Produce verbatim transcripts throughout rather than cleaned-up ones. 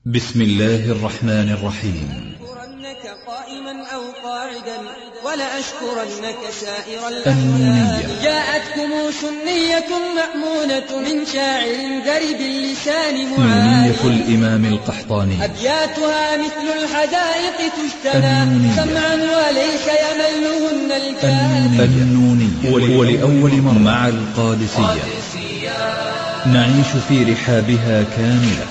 بسم الله الرحمن الرحيم. لأشكرنك قائما أو قاعدا ولأشكرنك سائر النونية. جاءتكم سنية مأمونة من شاعر ذرب اللسان نونية الإمام القحطاني. أبياتها مثل الحدائق تجتنى سمعا وليس يملهن الكافر. النونية. ولأول مرة مع القادسية نعيش في رحابها كاملة.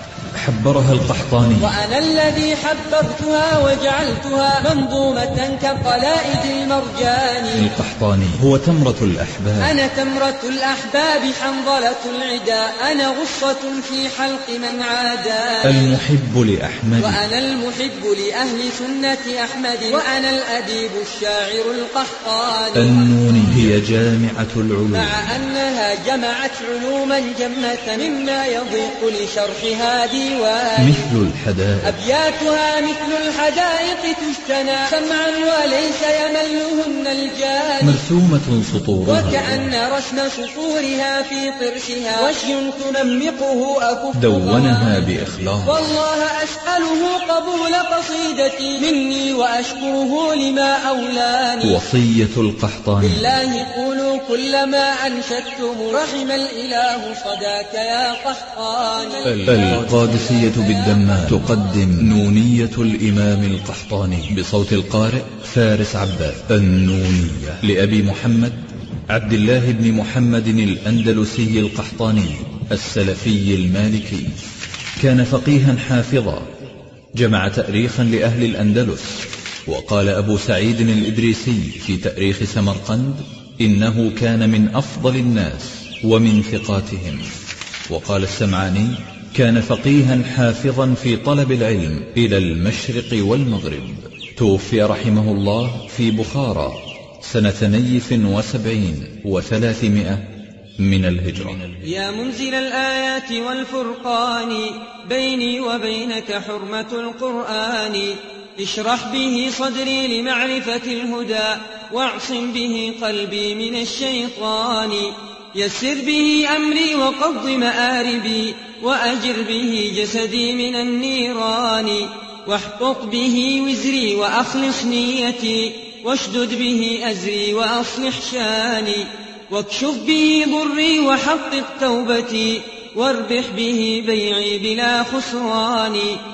حبرها القحطاني. وأنا الذي حبرتها وجعلتها منظومة كقلائد المرجان. القحطاني هو تمرة الأحباب. أنا تمرة الأحباب حنظلة العدا. أنا غصة في حلق من عاداني. المحب لأحمد. وأنا المحب لأهل سنة أحمد. وأنا الأديب الشاعر القحطاني. النونية هي جامعة العلوم، مع أنها جمعت علوما جمة مما يضيق لشرحها ديواني. مثل الحدائق. أبياتها مثل الحدائق تجتنى سمعا وليس يملهن الجاني. مرسومة سطورها وكأن رسم سطورها في طرشها وشي تنمقه أكف. دونها بإخلاص. والله أسأله قبول قصيدتي مني وأشكره لما أولاني. وصية القحطاني. بالله قولوا كل ما أنشدتم رحم الإله صداك يا قحطاني. القادسية بالدمام تقدم نونية الإمام القحطاني بصوت القارئ فارس عباس. النونية لأبي محمد عبد الله بن محمد الأندلسي القحطاني السلفي المالكي. كان فقيها حافظا، جمع تأريخا لأهل الأندلس. وقال أبو سعيد الإدريسي في تأريخ سمرقند إنه كان من أفضل الناس ومن ثقاتهم. وقال السمعاني كان فقيها حافظا في طلب العلم إلى المشرق والمغرب. توفي رحمه الله في بخارى سنة نيف وسبعين وثلاثمائة من الهجرة. يا منزل الآيات والفرقان بيني وبينك حرمة القرآن. اشرح به صدري لمعرفة الهدى واعصم به قلبي من الشيطان. يسر به أمري وقض مآربي وأجر به جسدي من النيران. واحقق به وزري وأخلص نيتي واشدد به أزري وأصلح شاني. واكشف به ضري وحقق توبتي واربح به بيعي بلا خسران.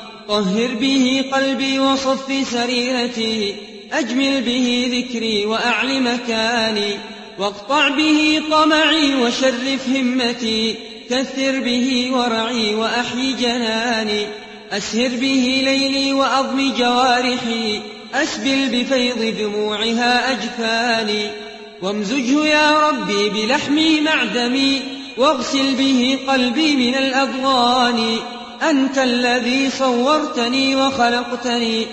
طهر به قلبي وصف سريرتي أجمل به ذكري وأعل مكاني. واقطع به طمعي وشرف همتي كثر به ورعي وأحيي جناني. أسهر به ليلي وأضم جوارحي أسبل بفيض دموعها أجفاني. وامزجه يا ربي بلحمي مع دمي واغسل به قلبي من الأضغان. أنت الذي صورتني وخلقتني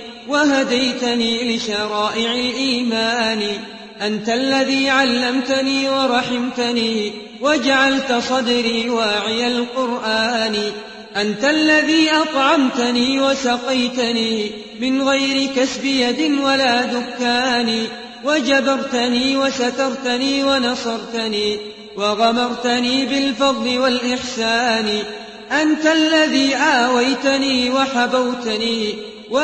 وهديتني لشرائع الإيمان. أنت الذي علمتني ورحمتني وجعلت صدري واعي القرآن. أنت الذي أطعمتني وسقيتني من غير كسب يد ولا دكان. وجبرتني وسترتني ونصرتني وغمرتني بالفضل والإحسان. أنت الذي آويتني وحبوتني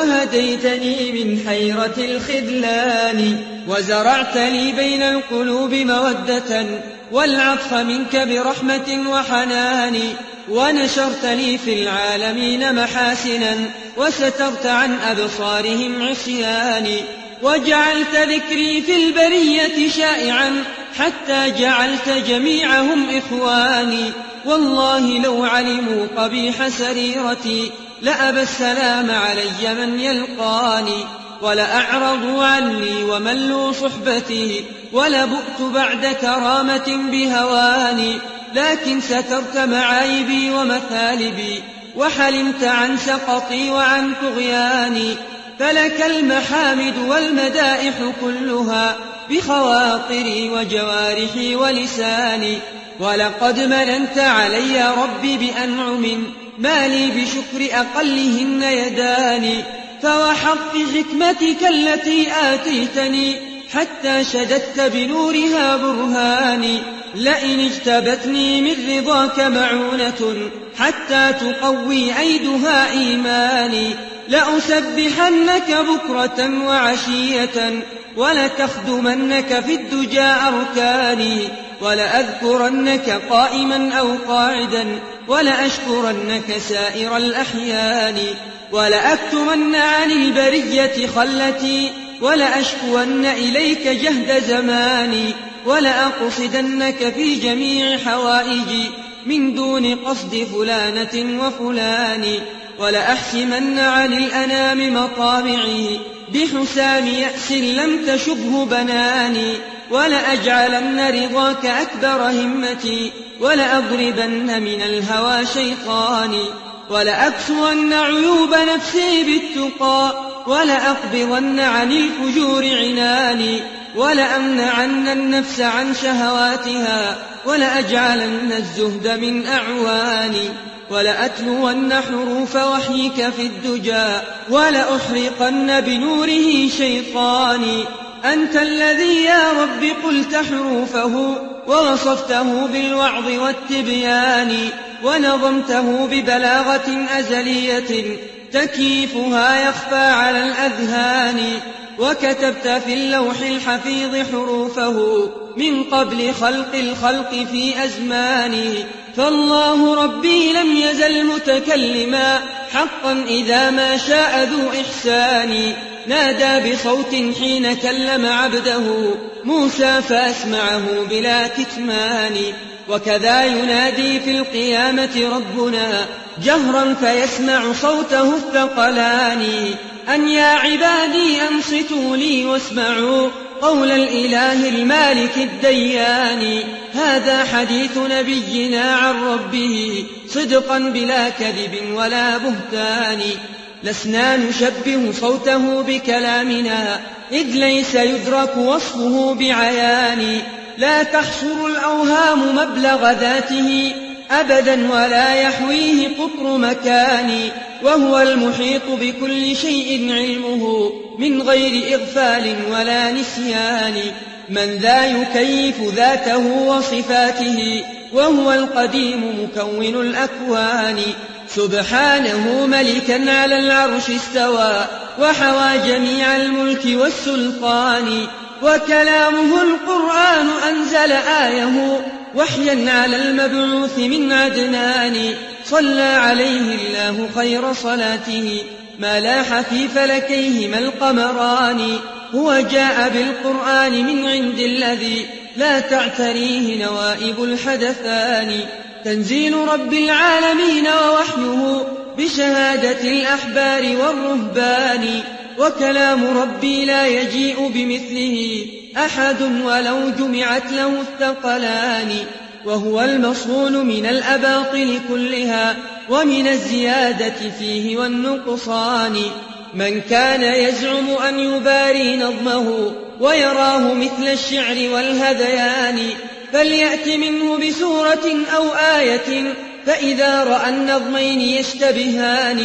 وهديتني من حيرة الخذلان. وزرعت لي بين القلوب مودة والعطف منك برحمة وحنان. ونشرت لي في العالمين محاسنا وسترت عن أبصارهم عصياني. وجعلت ذكري في البرية شائعا حتى جعلت جميعهم إخواني. والله لو علموا قبيح سريرتي لأبى السلام علي من يلقاني. ولأعرضوا عني وملوا صحبتي ولبؤت بعد كرامة بهواني. لكن سترت معايبي ومثالبي وحلمت عن سقطي وعن طغياني. فلك المحامد والمدائح كلها بخواطري وجوارحي ولساني. ولقد مننت علي ربي بأنعم ما لي بشكر أقلهن يداني. فوحق حكمتك التي آتيتني حتى شددت بنورها برهاني. لئن اجتبتني من رضاك معونة حتى تقوي أيدها إيماني لأسبحنك بكرة وعشية ولتخدمنك في الدجى أركاني ولأذكرنك قائما أو قاعدا ولأشكرنك سائر الأحيان ولأكتمن عن البرية خلتي ولأشكون إليك جهد زماني ولأقصدنك في جميع حوائجي من دون قصد فلانة وفلان ولأحسمن عن الأنام مطامعي بحسام يأس لم تشبه بناني ولأجعلن رضاك أكبر همتي ولأضربن من الهوى شيطاني ولأكسون عيوب نفسي بالتقى ولأقبضن عن الفجور عناني ولأمنعن النفس عن شهواتها ولأجعلن الزهد من أعواني ولأتلون حروف وحيك في الدجى ولأحرقن بنوره شيطاني أنت الذي يا رب قلت حروفه ووصفته بالوعظ والتبيان ونظمته ببلاغة أزلية تكييفها يخفى على الأذهان وكتبت في اللوح الحفيظ حروفه من قبل خلق الخلق في أزمانه فالله ربي لم يزل متكلما حقا إذا ما شاء ذو إحسان نادى بصوت حين كلم عبده موسى فأسمعه بلا كتمان وكذا ينادي في القيامة ربنا جهرا فيسمع صوته الثقلان أن يا عبادي أنصتوا لي واسمعوا قول الإله المالك الديان هذا حديث نبينا عن ربه صدقا بلا كذب ولا بهتان لسنا نشبه صوته بكلامنا إذ ليس يدرك وصفه بعيان لا تحصر الأوهام مبلغ ذاته أبدا ولا يحويه قطر مكان وهو المحيط بكل شيء علمه من غير إغفال ولا نسيان من ذا يكيف ذاته وصفاته وهو القديم مكون الأكوان سبحانه ملكا على العرش استوى وحوى جميع الملك والسلطان وكلامه القرآن أنزل آيه وحيا على المبعوث من عدنان صلى عليه الله خير صلاته ما لاح في فلكيهما القمران هو جاء بالقرآن من عند الذي لا تعتريه نوائب الحدثان تنزيل رب العالمين ووحيه بشهادة الأحبار والرهبان وكلام ربي لا يجيء بمثله أحد ولو جمعت له الثقلان وهو المصون من الأباطل كلها ومن الزيادة فيه والنقصان من كان يزعم أن يباري نظمه ويراه مثل الشعر والهذيان فليأت منه بسورة أو آية فإذا رأى النظمين يشتبهان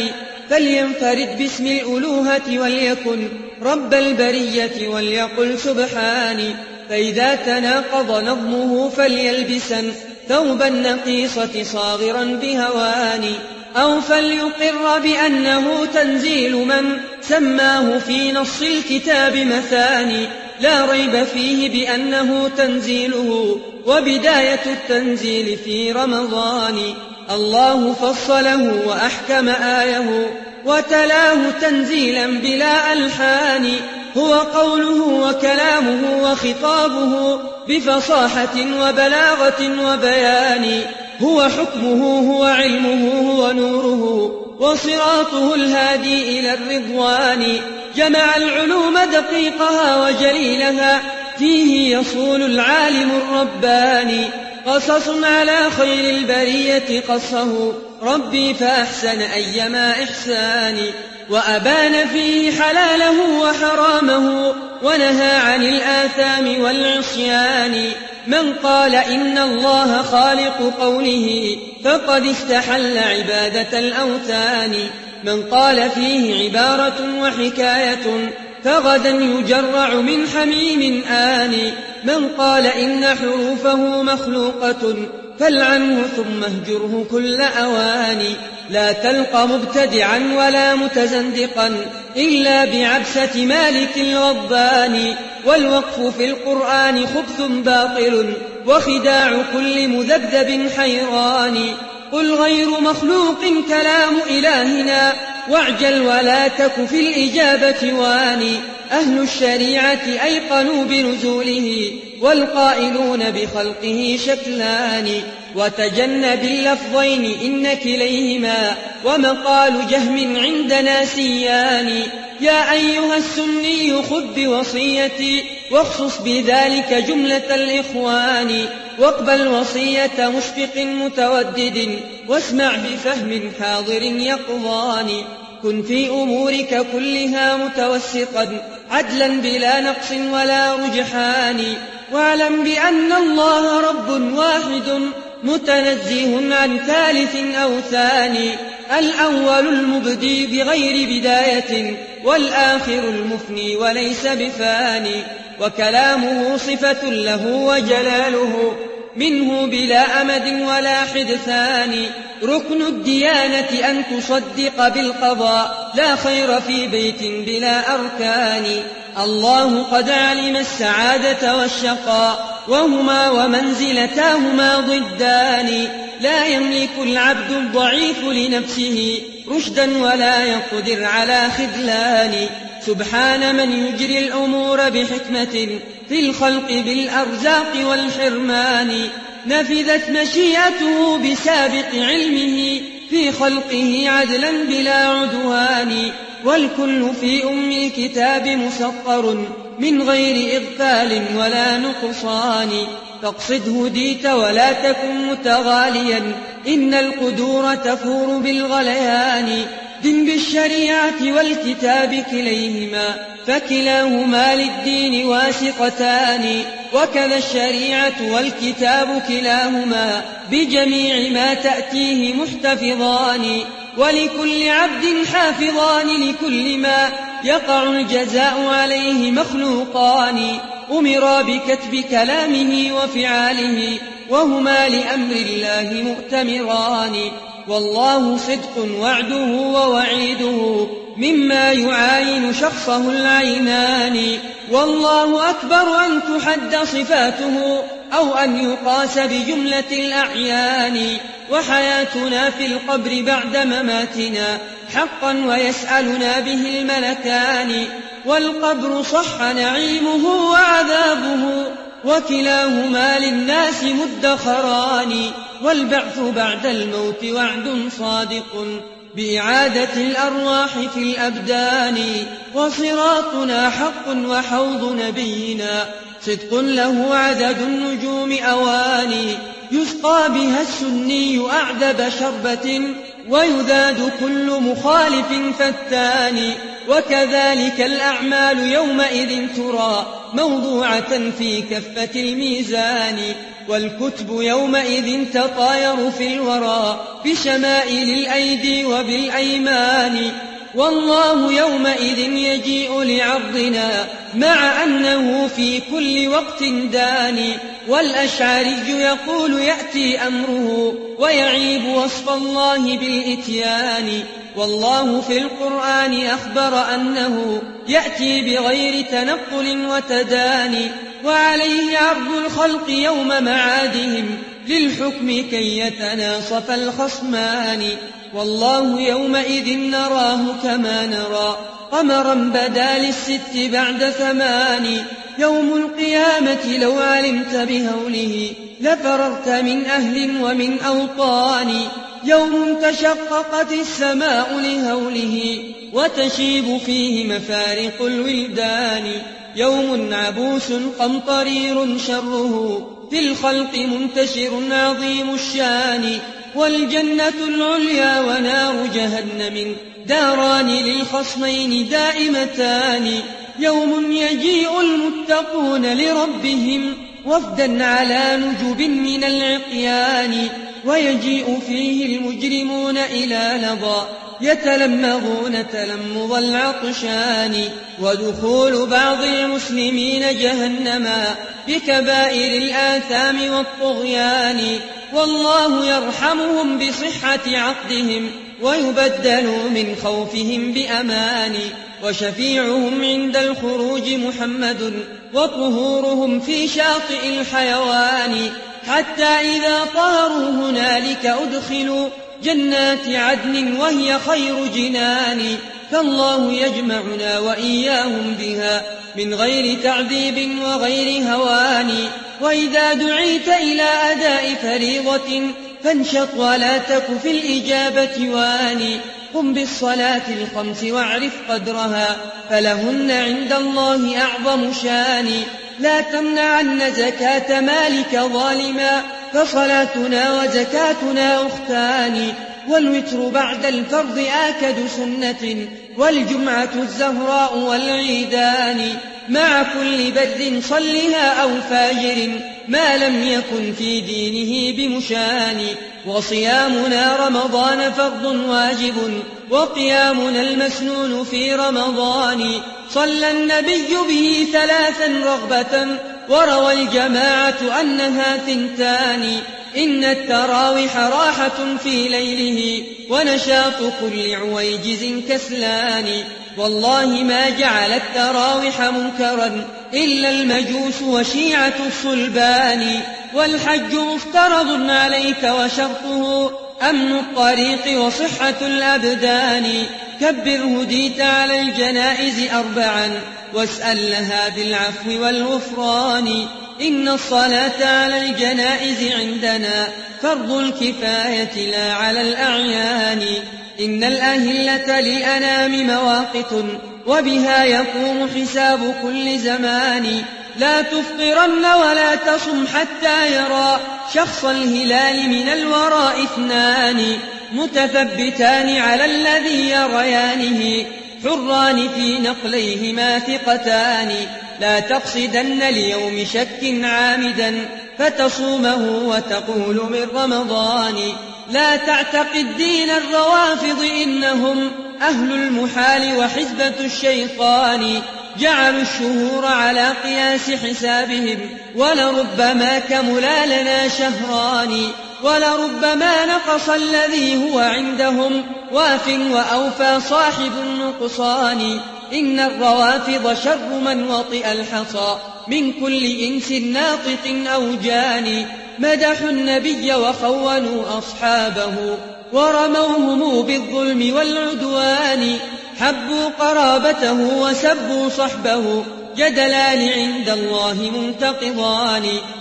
فلينفرد باسم الألوهة وليكن رب البرية وليقل سبحاني فإذا تناقض نظمه فليلبسن ثوب النقيصة صاغرا بهوان أو فليقر بأنه تنزيل من سماه في نص الكتاب مثاني لا ريب فيه بأنه تنزيله وبداية التنزيل في رمضان الله فصله وأحكم آيه وتلاه تنزيلا بلا ألحان هو قوله وكلامه وخطابه بفصاحة وبلاغة وبيان هو حكمه هو علمه هو نوره وصراطه الهادي إلى الرضوان جمع العلوم دقيقها وجليلها فيه يصول العالم الرباني قصص على خير البرية قصه ربي فأحسن أيما إحساني وأبان فيه حلاله وحرامه ونهى عن الآثام والعصيان من قال إن الله خالق قوله فقد استحل عبادة الأوثان من قال فيه عبارة وحكاية فغدا يجرع من حميم آن من قال إن حروفه مخلوقة فالعنه ثم اهجره كل أوان لا تلقى مبتدعا ولا متزندقا إلا بعبسة مالك الرباني والوقف في القرآن خبث باطل وخداع كل مذبذب حيران قل غير مخلوق كلام إلهنا واعجل ولا تك في الإجابة واني أهل الشريعة أيقنوا بنزوله والقائلون بخلقه شكلان وتجنب اللفظين إن كليهما ومقال جهم عندنا سيان يا أيها السني خذ بوصيتي واخصص بذلك جملة الإخوان واقبل وصية مشفق متودد واسمع بفهم حاضر يقظان كن في أمورك كلها متوسطا عدلا بلا نقص ولا رجحان واعلم بأن الله رب واحد متنزه عن ثالث أو ثاني الأول المبدي بغير بداية والآخر المفني وليس بفاني وكلامه صفة له وجلاله منه بلا أمد ولا حدثان ركن الديانة أن تصدق بالقضاء لا خير في بيت بلا أركان الله قد علم السعادة والشقاء وهما ومنزلتاهما ضدان لا يملك العبد الضعيف لنفسه رشدا ولا يقدر على خذلان سبحان من يجري الأمور بحكمة في الخلق بالأرزاق والحرمان نفذت مشيئته بسابق علمه في خلقه عدلا بلا عدوان والكل في أم الكتاب مسطر من غير إغفال ولا نقصان فاقصد هديت ولا تكن متغاليا إن القدور تفور بالغليان دن بالشريعة والكتاب كليهما فكلاهما للدين واسقتان وكذا الشريعة والكتاب كلاهما بجميع ما تأتيه محتفظان ولكل عبد حافظان لكل ما يقع الجزاء عليه مخلوقان أمرا بكتب كلامه وفعاله وهما لأمر الله مؤتمران والله صدق وعده ووعيده مما يعاين شخصه العينان والله أكبر أن تحد صفاته أو أن يقاس بجملة الأعيان وحياتنا في القبر بعد مماتنا حقا ويسألنا به الملكان والقبر صح نعيمه وعذابه وكلاهما للناس مدخران والبعث بعد الموت وعد صادق بإعادة الأرواح في الأبدان وصراطنا حق وحوض نبينا صدق له عدد النجوم أواني يسقى بها السني أعذب شربة ويذاد كل مخالف فتان وكذلك الأعمال يومئذ ترى موضوعة في كفة الميزان والكتب يومئذ تطاير في الورى بشمائل الأيدي وبالأيمان والله يومئذ يجيء لعرضنا مع أنه في كل وقت داني والأشعري يقول يأتي أمره ويعيب وصف الله بالإتيان والله في القرآن أخبر أنه يأتي بغير تنقل وتداني وعليه عرض الخلق يوم معادهم للحكم كي يتناصف الخصمان والله يومئذ نراه كما نرى قمرا بدا للست بعد ثمان يوم القيامة لو علمت بهوله لفررت من أهل ومن أوطان يوم تشققت السماء لهوله وتشيب فيه مفارق الولدان يوم عبوس قمطرير شره في الخلق منتشر عظيم الشان والجنة العليا ونار جهنم داران للخصمين دائمتان يوم يجيء المتقون لربهم وفدا على نجب من العقيان ويجيء فيه المجرمون إلى لظى يتلمذون تلمذ العطشان ودخول بعض المسلمين جهنما بكبائر الآثام والطغيان والله يرحمهم بصحة عقدهم ويبدلوا من خوفهم بأمان وشفيعهم عند الخروج محمد وطهورهم في شاطئ الحيوان حتى إذا طاروا هنالك أدخلوا جنات عدن وهي خير جنان فالله يجمعنا وإياهم بها من غير تعذيب وغير هوان وإذا دعيت إلى أداء فريضة فانشط ولا تك في الإجابة واني قم بالصلاة الخمس واعرف قدرها فلهن عند الله أعظم شان لا تمنعن زكاة مالك ظالما فصلاتنا وزكاتنا أختان والوتر بعد الفرض آكد سنة والجمعة الزهراء والعيدان مع كل بر صلها أو فاجر ما لم يكن في دينه بمشان وصيامنا رمضان فرض واجب وقيامنا المسنون في رمضان صلى النبي به ثلاثا رغبة وروى الجماعة أنها ثنتان إن التراوح راحة في ليله ونشاط كل عويجز كسلان والله ما جعل التراوح منكرا إلا المجوس وشيعة الصلبان والحج مفترض عليك وشرطه أمن الطريق وصحة الأبدان كبر هديت على الجنائز أربعا واسأل لها بالعفو والغفران إن الصلاة على الجنائز عندنا فرض الكفاية لا على الأعيان إن الأهلة للأنام مواقت وبها يقوم حساب كل زمان لا تفطرن ولا تصم حتى يرى شخص الهلال من الوراء اثنان متثبتان على الذي يريانه حران في نقليهما ثقتان لا تقصدن ليوم شك عامدا فتصومه وتقول من رمضان لا تعتقد دين الروافض إنهم أهل المحال وحزبة الشيطان جعلوا الشهور على قياس حسابهم ولربما كملا لنا شهران ولربما نقص الذي هو عندهم واف وأوفى صاحب النقصان إن الروافض شر من وطئ الحصى من كل إنس ناطق أو جاني مدحوا النبي وخونوا أصحابه ورموهم بالظلم والعدوان حبوا قرابته وسبوا صحبه جدلان عند الله منتقضان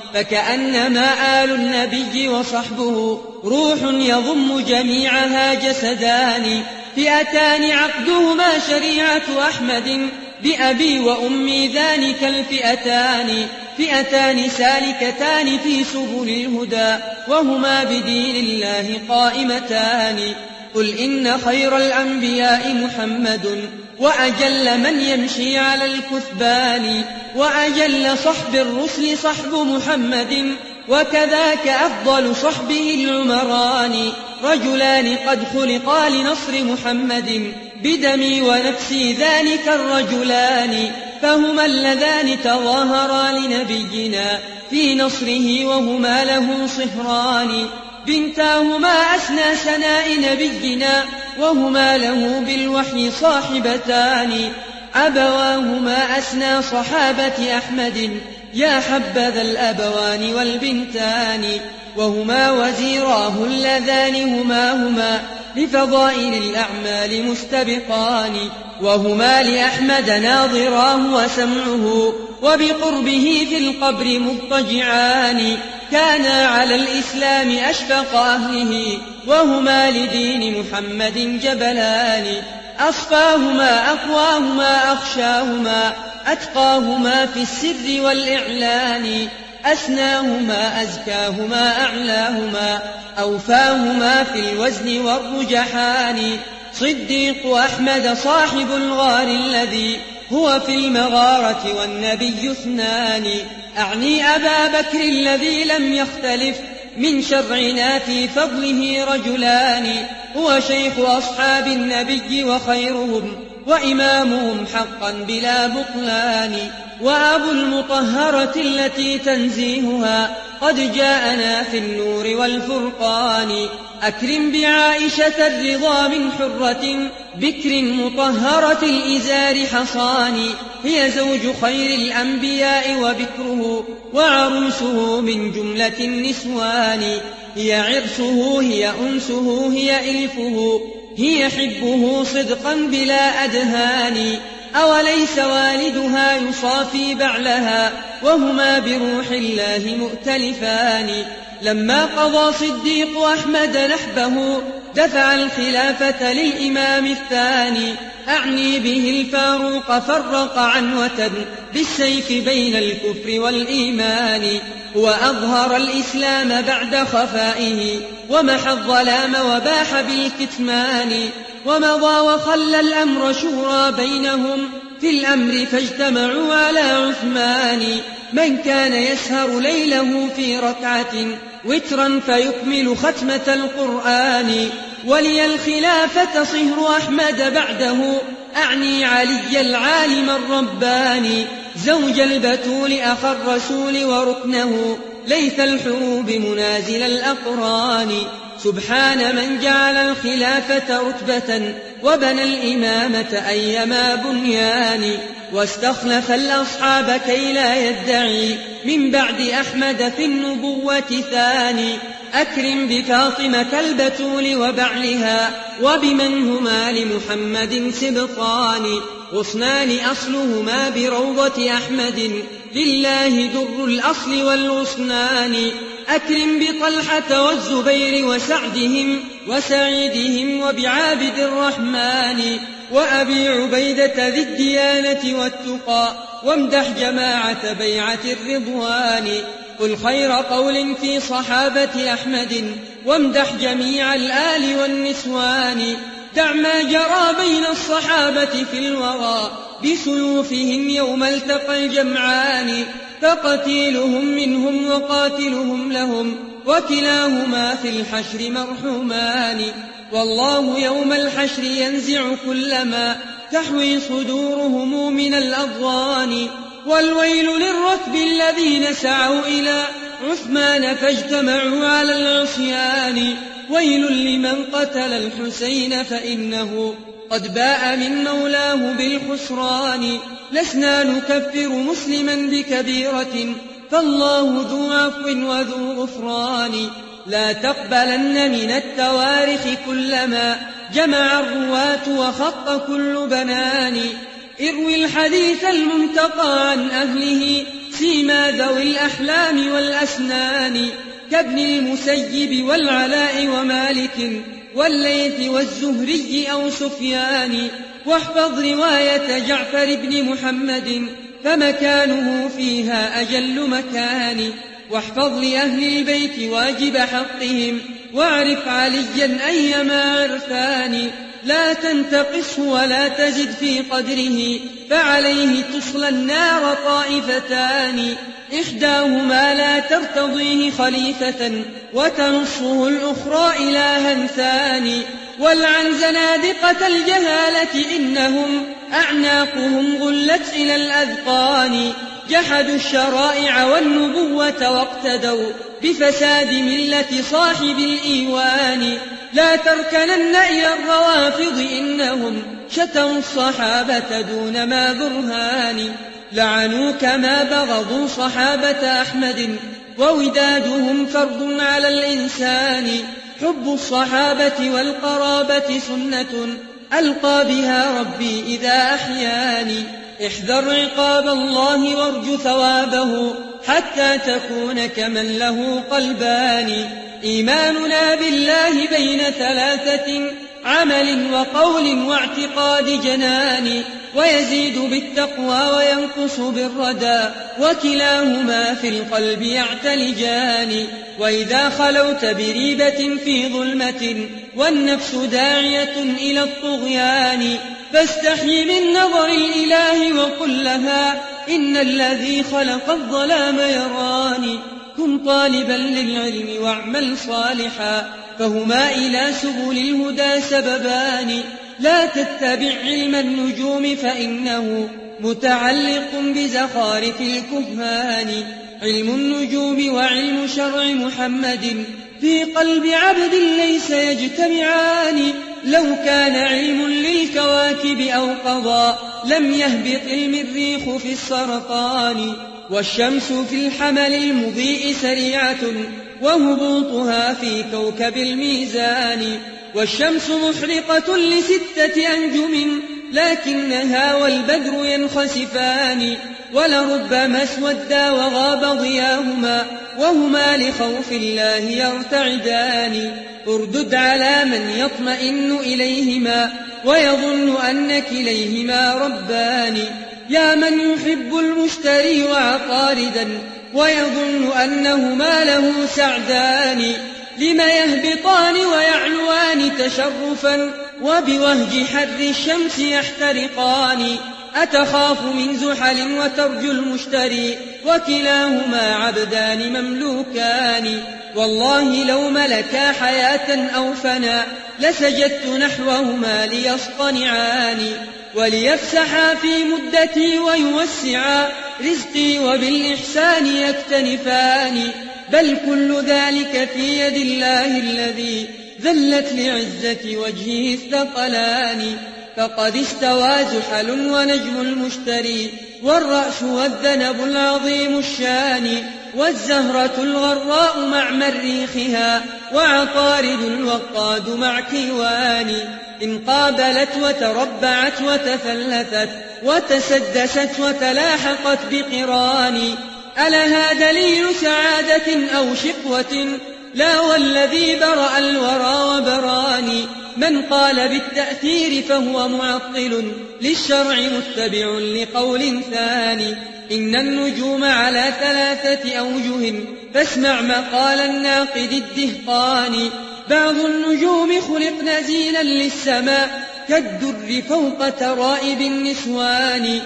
فكأنما آل النبي وصحبه روح يضم جميعها جسدان فئتان عقدهما شريعة أحمد بأبي وأمي ذلك الفئتان فئتان سالكتان في سبل الهدى وهما بدين الله قائمتان قل إن خير الأنبياء محمد وأجل من يمشي على الكثبان وأجل صحب الرسل صحب محمد وكذاك أفضل صحبه العمران رجلان قد خلقا لنصر محمد بدمي ونفسي ذلك الرجلان فهما اللذان تظاهرا لنبينا في نصره وهما له صهران بنتاهما أسنى سناء نبينا وهما له بالوحي صاحبتان أبواهما أسنى صحابة أحمد يا حبذا الأبوان والبنتان وهما وزيراه اللذان هما هما لفضائل الأعمال مستبقان وهما لأحمد ناظراه وسمعه وبقربه في القبر مضطجعان كانا على الإسلام أشفق أهله وهما لدين محمد جبلان أصفاهما أقواهما أخشاهما أتقاهما في السر والإعلان أسناهما أزكاهما أعلاهما أوفاهما في الوزن والرجحان صديق أحمد صاحب الغار الذي هو في المغارة والنبي اثنان أعني أبا بكر الذي لم يختلف من شرعنا في فضله رجلان هو شيخ أصحاب النبي وخيرهم وإمامهم حقا بلا بطلان وأبو المطهرة التي تنزيهها قد جاءنا في النور والفرقان أكرم بعائشة الرضا من حرة بكر مطهرة الإزار حصان هي زوج خير الأنبياء وبكره وعروسه من جملة النسوان هي عرسه هي أنسه هي إلفه هي حبه صدقا بلا أدهان أوليس والدها يصافي بعلها وهما بروح الله مؤتلفان لما قضى صديق أحمد نحبه دفع الخلافة للإمام الثاني أعني به الفاروق فرق عنوة بالسيف بين الكفر والإيمان وأظهر الإسلام بعد خفائه ومحى الظلام وباح بالكتمان ومضى وخلى الأمر شورى بينهم في الأمر فاجتمعوا على عثمان من كان يسهر ليله في ركعة وترا فيكمل ختمة القرآن ولي الخلافة صهر أحمد بعده أعني علي العالم الرباني زوج البتول أخا الرسول وركنه ليث الحروب منازل الأقران سبحان من جعل الخلافة رتبة وبنى الإمامة أيما بنيان واستخلف الأصحاب كي لا يدعي من بعد أحمد في النبوة ثاني أكرم بفاطمة البتول وبعلها وبمن هما لمحمد سبطان غصنان أصلهما بروضة أحمد لله در الأصل والغصنان أكرم بطلحة والزبير وسعدهم وسعيدهم وبعابد الرحمن وأبي عبيدة ذي الديانة والتقى وامدح جماعة بيعة الرضوان قل خير قول في صحابة أحمد وامدح جميع الآل والنسوان دع ما جرى بين الصحابة في الورى بسيوفهم يوم التقى الجمعان فقتيلهم منهم وقاتلهم لهم وكلاهما في الحشر مرحومان والله يوم الحشر ينزع كل ما تحوي صدورهم من الأضغان والويل للركب الذين سعوا إلى عثمان فاجتمعوا على العصيان ويل لمن قتل الحسين فإنه قد باء من مولاه بالخسران لسنا نكفر مسلما بكبيرة فالله ذو عفو وذو غفران لا تقبلن من التواريخ كلما جمع الرواة وخط كل بنان اروي الحديث المنتقى عن أهله سيما ذوي الأحلام والأسنان كابن المسيب والعلاء ومالك والليث والزهري أو سفيان واحفظ رواية جعفر بن محمد فمكانه فيها أجل مكان واحفظ لأهل البيت واجب حقهم واعرف عليا أيما عرفان لا تنتقصه ولا تزد في قدره فعليه تصلى النار طائفتان إحداهما لا ترتضيه خليفة وتنصه الأخرى إلها ثاني والعن زنادقة الجهالة إنهم أعناقهم غلت إلى الأذقان جحدوا الشرائع والنبوة واقتدوا بفساد ملة صاحب الإيوان لا تركنن إلى الروافض إنهم شتوا الصحابة دون ما برهان لعنوا كما بغضوا صحابة أحمد وودادهم فرض على الإنسان حب الصحابة والقرابة سنة ألقى بها ربي إذا أحياني احذر عقاب الله وارج ثوابه حتى تكون كمن له قلبان إيماننا بالله بين ثلاثة عمل وقول واعتقاد جنان ويزيد بالتقوى وينقص بالردى وكلاهما في القلب يعتلجان وإذا خلوت بريبة في ظلمة والنفس داعية إلى الطغيان فاستحي من نظر الإله وقل لها إن الذي خلق الظلام يراني كن طالبا للعلم واعمل صالحا، فهما إلى سبل الهدى سببان. لا تتبع علم النجوم فإنه متعلق بزخارف الكهان. علم النجوم وعلم شرع محمد في قلب عبد ليس يجتمعان. لو كان علم للكواكب أو قضاء لم يهبط المريخ في السرطان. والشمس في الحمل المضيء سريعة وهبوطها في كوكب الميزان. والشمس محرقة لستة أنجم لكنها والبدر ينخسفان. ولربما اسودا وغاب ضياهما وهما لخوف الله يرتعدان. اردد على من يطمئن إليهما ويظن أن كليهما ربان. يا من يحب المشتري وعطاردا ويظن أنهما له سعدان. لم يهبطان ويعلوان تشرفا وبوهج حر الشمس يحترقان. أتخاف من زحل وترجو المشتري وكلاهما عبدان مملوكان. والله لو ملكا حياة أو فنا لسجدت نحوهما ليصطنعان. وليفسحا في مدتي ويوسعا رزقي وبالإحسان يكتنفان. بل كل ذلك في يد الله الذي ذلت لعزة وجهه الثقلان. فقد استوى زحل ونجم المشتري والرأس والذنب العظيم الشان. والزهرة الغراء مع مريخها وعطارد الوقاد مع كيوان. إن قابلت وتربعت وتفلتت وتسدست وتلاحقت بقران. ألها دليل سعادة أو شقوة؟ لا والذي برأ الورى وبراني. من قال بالتأثير فهو معطل للشرع متبع لقول ثاني. إن النجوم على ثلاثة أوجه فاسمع مقال الناقد الدهقاني. بعض النجوم خلقن زينا للسماء كالدر فوق ترائب النسوان.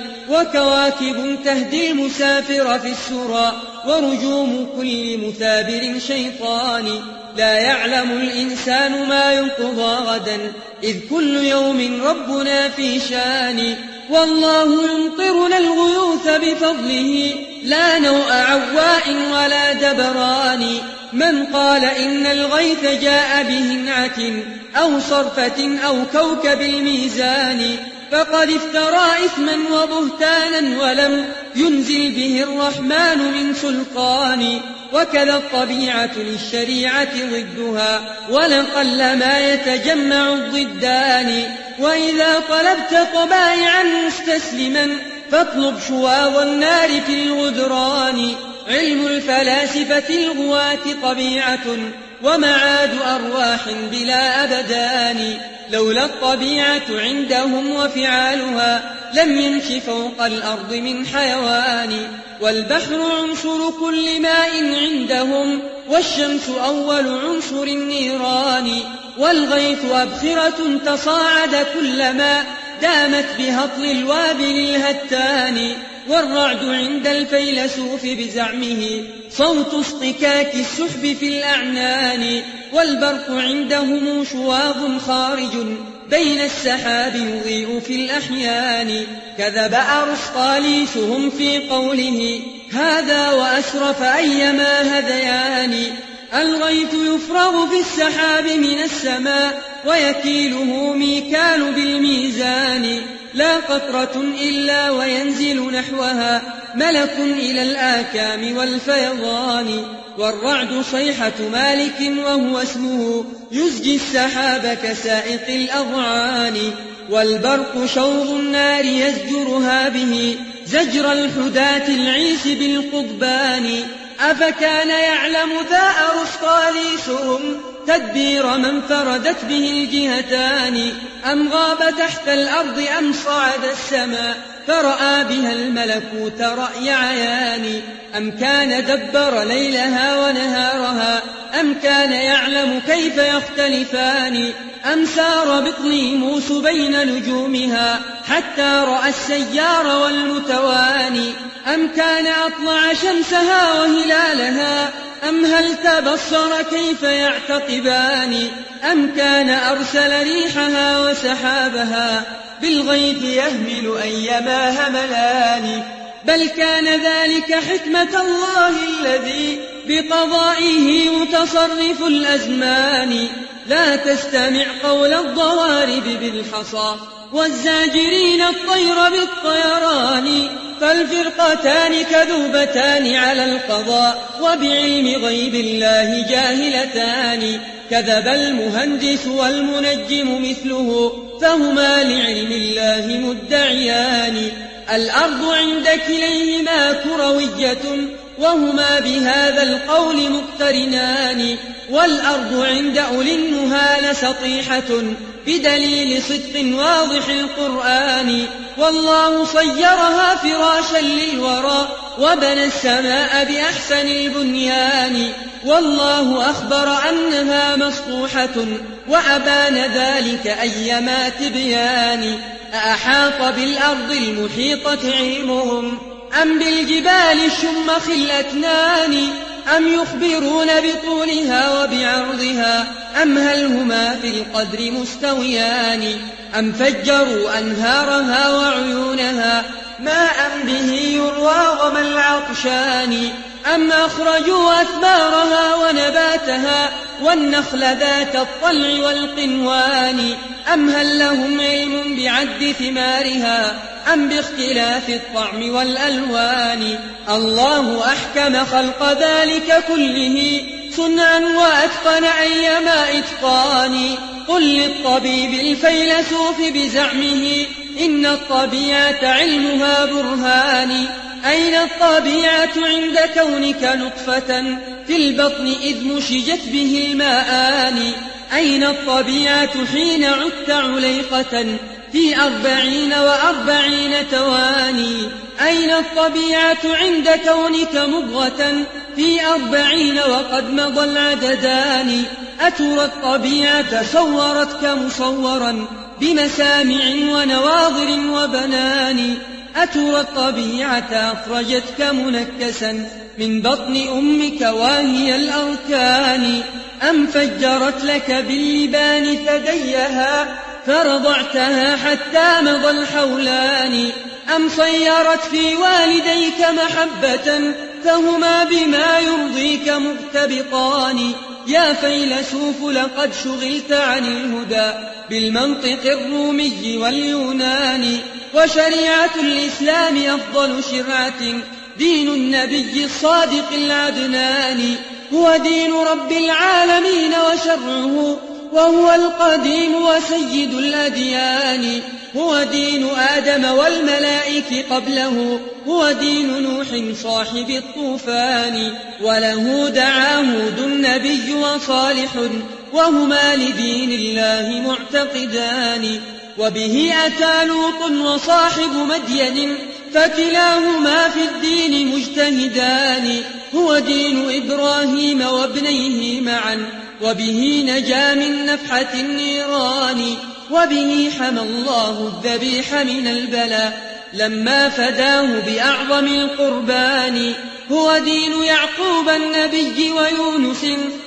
وكواكب تهدي المسافر في السرى ورجوم كل مثابر شيطان. لا يعلم الإنسان ما ينقضى غدا إذ كل يوم ربنا في شان. والله يمطرنا الغيوث بفضله لا نوء عواء ولا دبران. من قال إن الغيث جاء بهنعة أو صرفة أو كوكب الميزان فقد افترى إثما وبهتانا ولم ينزل به الرحمن من سلطان. وكذا الطبيعة للشريعة ضدها ولقل ما يتجمع الضدان. وإذا طلبت طبائعا مستسلما فاطلب شواظ النار في الغدران. علم الفلاسفة الغواة طبيعة ومعاد أرواح بلا أبدان. لولا الطبيعة عندهم وفعالها لم يمش فوق الأرض من حيوان. والبحر عنصر كل ماء عندهم والشمس أول عنصر النيران. والغيث أبخرة تصاعد كلما دامت بهطل الوابل الهتان. والرعد عند الفيلسوف بزعمه صوت اصطكاك السحب في الأعنان. والبرق عندهم شواظ خارج بين السحاب يضيء في الأحيان. كذب أرسطاليسهم في قوله هذا وأسرف أيما هذيان. الغيث يفرغ في السحاب من السماء ويكيله ميكال بالميزان. لا قطرة إلا وينزل نحوها ملك إلى الآكام والفيضان. والرعد صيحة مالك وهو اسمه يزجي السحاب كسائق الأضعان. والبرق شوظ النار يزجرها به زجر الحداة العيس بالقضبان. أفكان يعلم ذا أرسطاليسهم تدبير من فردت به الجهتان. أم غاب تحت الأرض أم صعد السماء فرأى بها الملكوت رأي عيان. أم كان دبر ليلها ونهارها أم كان يعلم كيف يختلفان. أم سار بطليموس بين نجومها حتى رأى السيار والمتواني أم كان أطلع شمسها وهلالها أم هل تبصر كيف يعتقبان أم كان أرسل ريحها وسحابها بالغيث يهمل أيما هملان بل كان ذلك حكمة الله الذي بقضائه متصرف الأزمان لا تستمع قول الضوارب بالحصى والزاجرين الطير بالطيران فالفرقتان كذوبتان على القضاء وبعلم غيب الله جاهلتان كذب المهندس والمنجم مثله فهما لعلم الله مدعيان الأرض عند كليهما كروية وهما بهذا القول مقترنان والأرض عند أولي النهى لسطيحة بدليل صدق واضح القرآن والله صيرها فراشا للورى وبنى السماء بأحسن البنيان والله أخبر أنها مسطوحة وأبان ذلك أيما تبيان أأحاط بالأرض المحيطة علمهم أم بالجبال الشمخ الأكنان أم يخبرون بطولها وبعرضها أم هل هما في القدر مستويان أم فجروا أنهارها وعيونها ماء به يروى وما العطشان أم أخرجوا أثمارها ونباتها والنخل ذات الطلع والقنوان أم هل لهم علم بعد ثمارها أم باختلاف الطعم والألوان الله أحكم خلق ذلك كله صنعا وأتقن أيما إتقان قل للطبيب الفيلسوف بزعمه إن الطبيعة علمها برهان أين الطبيعة عند كونك نطفة في البطن إذ مشجت به الماءان أين الطبيعة حين عدت عليقة في أربعين وأربعين تواني أين الطبيعة عند كونك مضغة في أربعين وقد مضى العددان أترى الطبيعة صورتك مصورا بمسامع ونواظر وبنان أترى الطبيعة أخرجتك منكسا من بطن أمك واهي الأركان أم فجرت لك باللبان ثديها فرضعتها حتى مضى الحولان أم صيرت في والديك محبة فهما بما يرضيك مغتبطان يا فيلسوف لقد شغلت عن الهدى بالمنطق الرومي واليوناني وشريعة الإسلام أفضل شرعة دين النبي الصادق العدنان هو دين رب العالمين وشرعه وهو القديم وسيد الأديان هو دين آدم والملائك قبله هو دين نوح صاحب الطوفان وله دعا هود النبي وصالح وهما لدين الله معتقدان وبه أتى لوط وصاحب مدين فكلاهما في الدين مجتهدان هو دين إبراهيم وابنيه معا وبه نجا من نفحة النيران وبه حمى الله الذبيح من البلاء لما فداه بأعظم القربان هو دين يعقوب النبي ويونس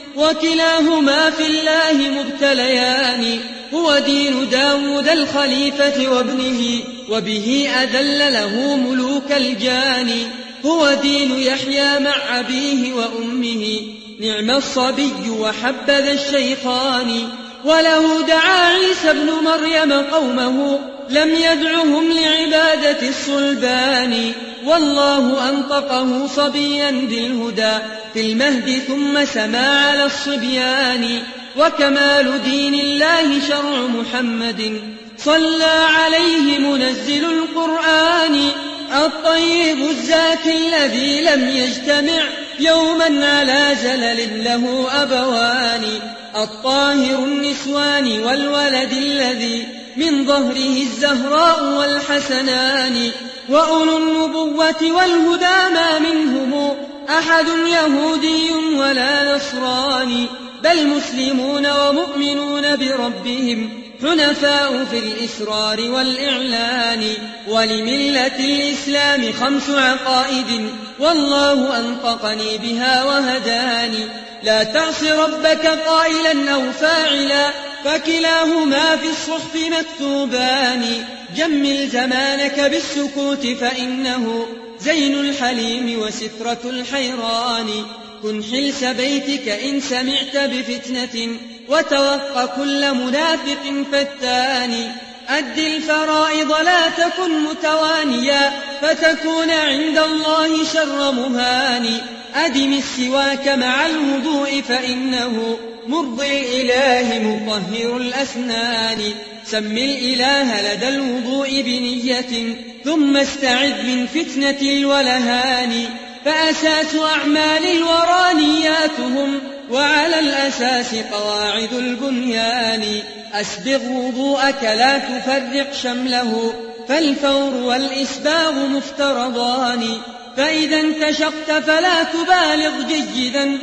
وكلاهما في الله مبتليان هو دين داود الخليفة وابنه وبه أذل له ملوك الجان هو دين يحيى مع أبيه وأمه نعم الصبي وحبذا الشيخان وله دعا عيسى ابن مريم قومه لم يدعهم لعبادة الصلبان والله أنطقه صبيا بالهدى في المهد ثم سما على الصبيان وكمال دين الله شرع محمد صلى عليه منزل القرآن الطيب الزاكي الذي لم يجتمع يوما على زلل له أبوان الطاهر النسوان والولد الذي من ظهره الزهراء والحسنان وأولو النبوة والهدى ما منهم أحد يهودي ولا نصراني بل مسلمون ومؤمنون بربهم حنفاء في الإسرار والإعلان. ولملة الإسلام خمس عقائد والله أنطقني بها وهداني. لا تعص ربك قائلا أو فاعلا فكلاهما في الصحف مكتوبان. جمل زمانك بالسكوت فإنه زين الحليم وسترة الحيران. كن حلس بيتك إن سمعت بفتنة وتوق كل منافق فتان. أد الفرائض لا تكن متوانيا فتكون عند الله شر مهان. أدم السواك مع الوضوء فإنه مرضي الإله مطهر الأسنان. سم الإله لدى الوضوء بنية ثم استعذ من فتنة الولهان. فأساس أعمال الورى نياتهم وعلى الأساس قواعد البنيان. أسبغ وضوءك لا تفرق شمله فالفور والإسباغ مفترضان. فإذا انتشقت فلا تبالغ جيدا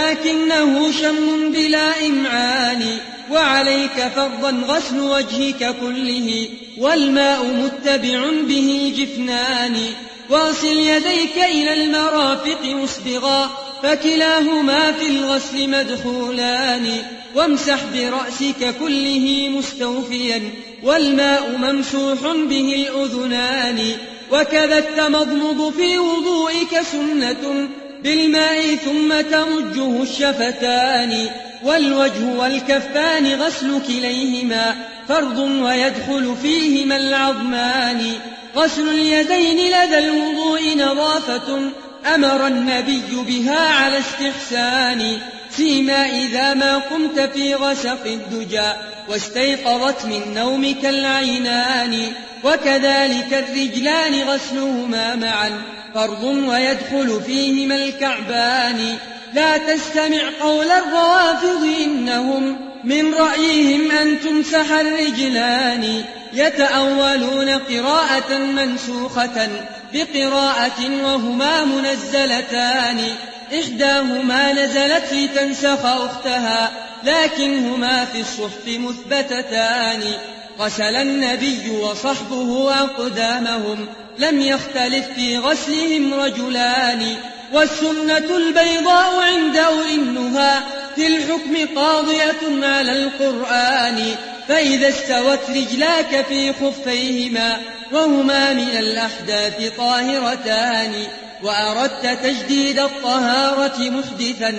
لكنه شم بلا إمعان. وعليك فرضا غسل وجهك كله والماء متبع به الجفنان. واصل يديك إلى المرافق مسبغا فكلاهما في الغسل مدخولان. وامسح برأسك كله مستوفيا والماء ممسوح به الأذنان. وكذا التمضمض في وضوئك سنة بالماء ثم تمجه الشفتان. والوجه والكفان غسل كليهما فرض ويدخل فيهما العظمان. غسل اليدين لدى الوضوء نظافة أمر النبي بها على استحسان. سيما إذا ما قمت في غسق الدجى واستيقظت من نومك العينان. وكذلك الرجلان غسلهما معا فرض ويدخل فيهما الكعبان. لا تستمع قول الروافض إنهم من رأيهم أن تمسح الرجلان. يتأولون قراءة منسوخة بقراءة وهما منزلتان. إحداهما نزلت لتنسخ أختها لكنهما في الصحف مثبتتان. غسل النبي وصحبه أقدامهم لم يختلف في غسلهم رجلان. والسنة البيضاء عند أولي النهى في الحكم قاضية على القرآن. فإذا استوت رجلاك في خفيهما وهما من الأحداث طاهرتان وأردت تجديد الطهارة محدثا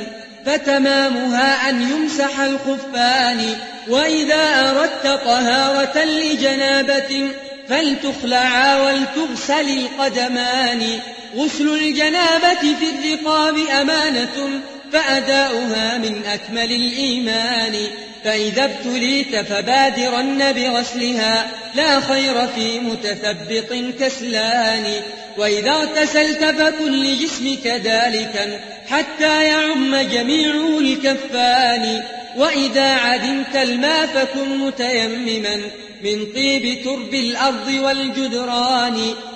فتمامها أن يمسح الخفان. وإذا أردت طهارة لجنابة فلتخلعا ولتغسل القدمان. غسل الجنابة في الرقاب أمانة فأداؤها من أكمل الإيمان. فإذا ابتليت فبادرن بغسلها لا خير في متثبط كسلان. وإذا اغتسلت فكن لجسمك دالكا حتى يعم جميعه الكفان. وإذا عدمت الماء فكن متيمما من طيب ترب الأرض والجدران.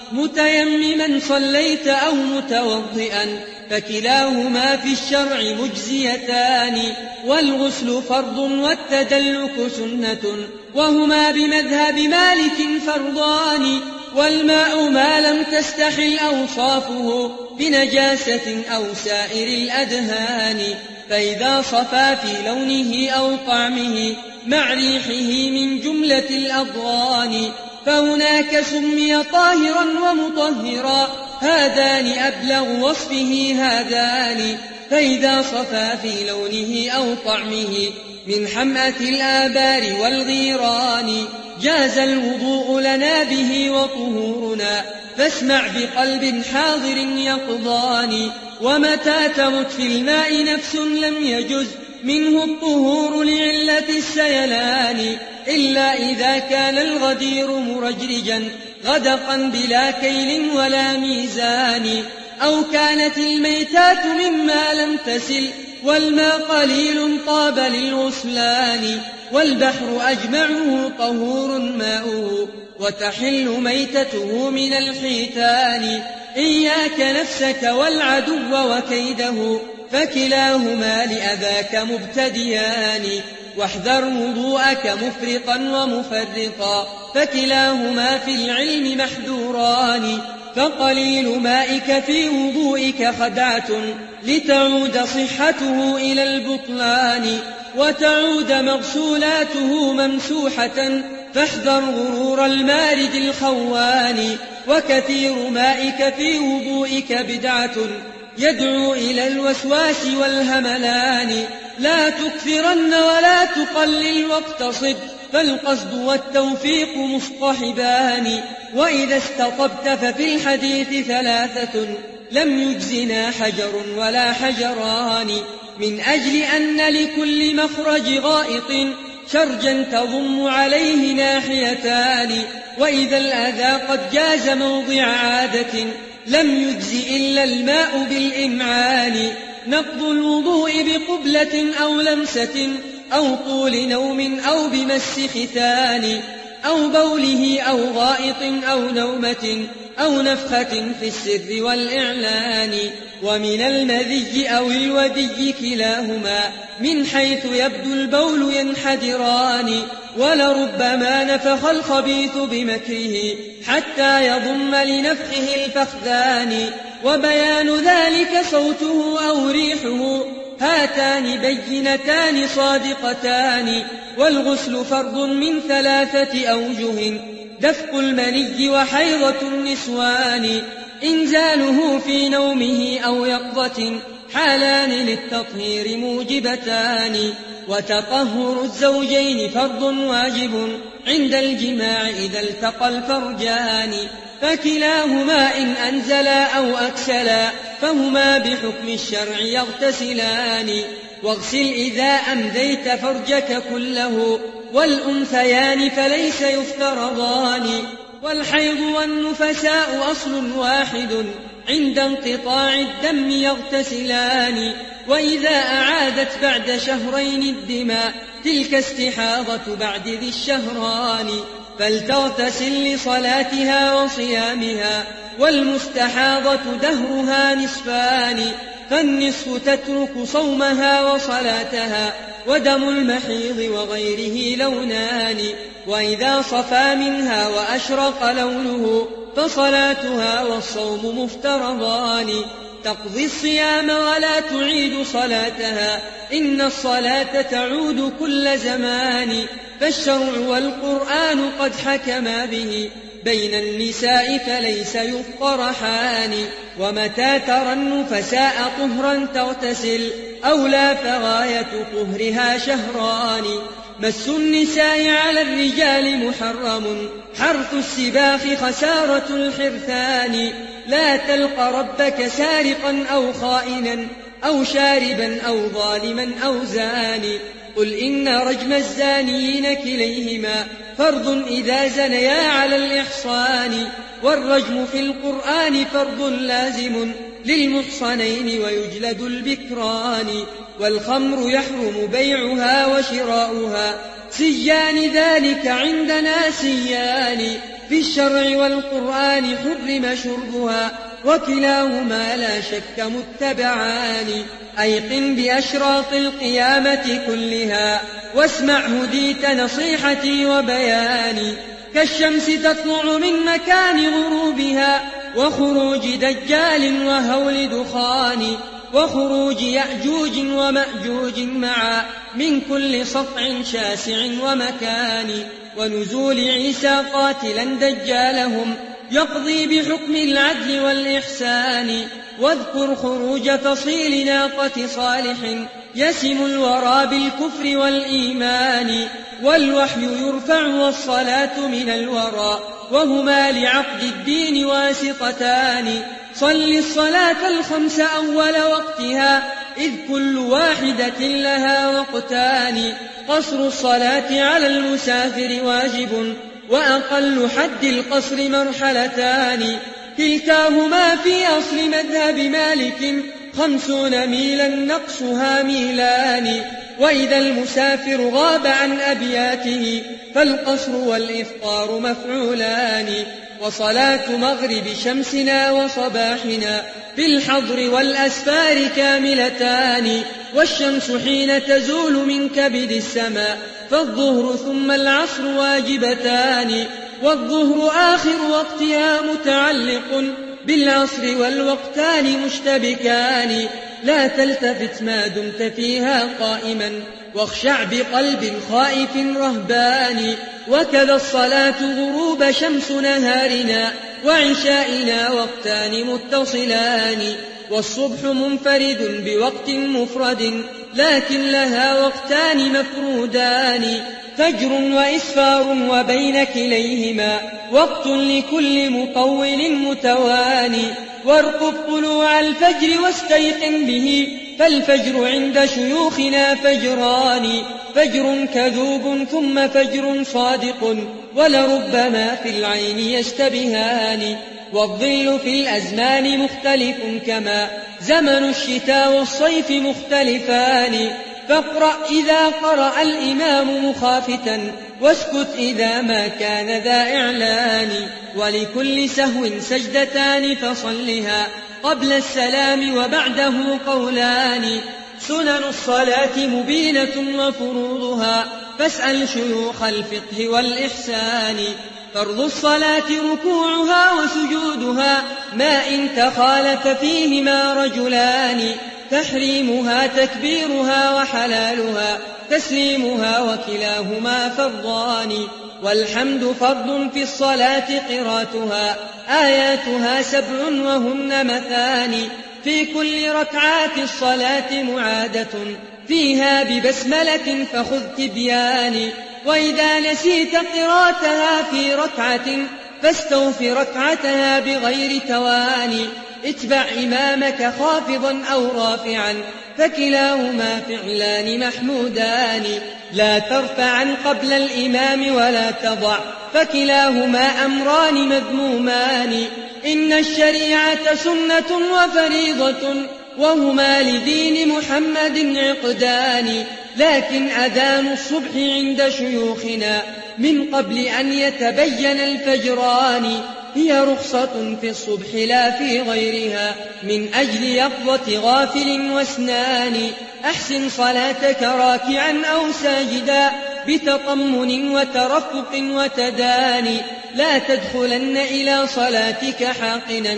متيمما صليت أو متوضئا فكلاهما في الشرع مجزيتان. والغسل فرض والتدلك سنة وهما بمذهب مالك فرضان. والماء ما لم تستحل أوصافه بنجاسة أو سائر الأدهان. فإذا صفى في لونه أو طعمه مع ريحه من جملة الأضغان فهناك سمي طاهرا ومطهرا هذان أبلغ وصفه هذان. فإذا صفى في لونه أو طعمه من حمأة الآبار والغيران جاز الوضوء لنا به وطهورنا فاسمع بقلب حاضر يقضان. ومتى تمت في الماء نفس لم يجز منه الطهور لعلة السيلان إلا إذا كان الغدير مرجرجا غدقا بلا كيل ولا ميزان. أو كانت الميتات مما لم تسل والماء قليل طاب للغسلان. والبحر أجمعه طهور ماؤه وتحل ميتته من الحيتان. إياك نفسك والعدو وكيده فكلاهما لأذاك مبتديان واحذر وضوءك مفرقا ومفرقا فكلاهما في العلم محذوران فقليل مائك في وضوئك خدعة لتعود صحته إلى البطلان وتعود مغسولاته ممسوحة فاحذر غرور المارد الخوان وكثير مائك في وضوئك بدعة يدعو إلى الوسواس والهملان لا تكثرن ولا تقلل واقتصد فالقصد والتوفيق مصطحبان وإذا استطبت ففي الحديث ثلاثة لم يجزنا حجر ولا حجران من أجل أن لكل مخرج غائط شرجا تضم عليه ناحيتان وإذا الأذى قد جاز موضع عادة لم يجز إلا الماء بالإمعان نقض الوضوء بقبلة أو لمسة أو طول نوم أو بمس ختان أو بوله أو غائط أو نومة أو نفخة في السر والإعلان ومن المذي أو الودي كلاهما من حيث يبدو البول ينحدران ولربما نفخ الخبيث بمكره حتى يضم لنفخه الفخذان وبيان ذلك صوته أو ريحه هاتان بينتان صادقتان والغسل فرض من ثلاثة أوجه دفق المني وحيضة النسوان إنزاله في نومه أو يقظة حالان للتطهير موجبتان وتطهر الزوجين فرض واجب عند الجماع إذا التقى الفرجان فكلاهما إن أنزلا أو أكسلا فهما بحكم الشرع يغتسلان واغسل إذا أمديت فرجك كله والأنثيان فليس يفترضان والحيض والنفساء أصل واحد عند انقطاع الدم يغتسلان وإذا أعادت بعد شهرين الدماء تلك استحاضة بعد ذي الشهران فلتغتسل لصلاتها وصيامها والمستحاضة دهرها نصفان فالنصف تترك صومها وصلاتها ودم المحيض وغيره لونان وإذا صفى منها وأشرق لونه فصلاتها والصوم مفترضان تقضي الصيام ولا تعيد صلاتها إن الصلاة تعود كل زمان فالشرع والقرآن قد حكما به بين النساء فليس يفقرحان ومتى ترى النفساء طهرا تغتسل أو لا فغاية طهرها شهران مس النساء على الرجال محرم حرث السباخ خسارة الحرثان لا تلق ربك سارقا أو خائنا أو شاربا أو ظالما أو زاني قل إن رجم الزانيين كليهما فرض إذا زنيا على الإحصان والرجم في القرآن فرض لازم للمحصنين ويجلد البكران والخمر يحرم بيعها وشراؤها سجان ذلك عندنا سيان في الشرع والقرآن حرم شربها وكلاهما لا شك متبعان أيقن بأشراط القيامة كلها واسمع هديت نصيحتي وبياني كالشمس تطلع من مكان غروبها وخروج دجال وهول دخان وخروج يأجوج ومأجوج معا من كل سطع شاسع ومكان ونزول عيسى قاتلا دجالهم يقضي بحكم العدل والإحسان واذكر خروج فصيل ناقة صالح يسم الورى بالكفر والإيمان والوحي يرفع والصلاة من الورى وهما لعقد الدين واسطتان صل الصلاة الخمس أول وقتها إذ كل واحدة لها وقتان قصر الصلاة على المسافر واجب وأقل حد القصر مرحلتان كلتاهما في أصل مذهب مالك خمسون ميلا نقصها ميلان وإذا المسافر غاب عن أبياته فالقصر والإفطار مفعولان وصلاة مغرب شمسنا وصباحنا في الحضر والأسفار كاملتان والشمس حين تزول من كبد السماء فالظهر ثم العصر واجبتان والظهر آخر وقتها متعلق بالعصر والوقتان مشتبكان لا تلتفت ما دمت فيها قائما واخشع بقلب خائف رهبان وكذا الصلاة غروب شمس نهارنا وعشائنا وقتان متصلان والصبح منفرد بوقت مفرد لكن لها وقتان مفرودان فجر وإسفار وبين كليهما وقت لكل مطول متواني وارقب طلوع الفجر واستيقن به فالفجر عند شيوخنا فجران فجر كذوب ثم فجر صادق ولربما في العين يشتبهان والظل في الأزمان مختلف كما زمن الشتاء والصيف مختلفان فاقرأ إذا قرأ الإمام مخافتا واسكت إذا ما كان ذا إعلان ولكل سهو سجدتان فصلها قبل السلام وبعده قولان سنن الصلاة مبينة وفروضها فاسأل شيوخ الفقه والإحسان فرض الصلاة ركوعها وسجودها ما إن تخالف فيهما رجلان تحريمها تكبيرها وحلالها تسليمها وكلاهما فرضان والحمد فرض في الصلاة قراءتها آياتها سبع وهن مثاني في كل ركعات الصلاة معادة فيها ببسملة فخذ تبيان وإذا نسيت قراءتها في ركعة فاستوف ركعتها بغير تواني اتبع إمامك خافضا أو رافعا فكلاهما فعلان محمودان لا ترفعا قبل الإمام ولا تضع فكلاهما أمران مذمومان إن الشريعة سنة وفريضة وهما لدين محمد عقدان لكن أذان الصبح عند شيوخنا من قبل أن يتبين الفجران هي رخصة في الصبح لا في غيرها من أجل يقظة غافل واسنان أحسن صلاتك راكعا أو ساجدا بتطمن وترفق وتداني لا تدخلن إلى صلاتك حاقنا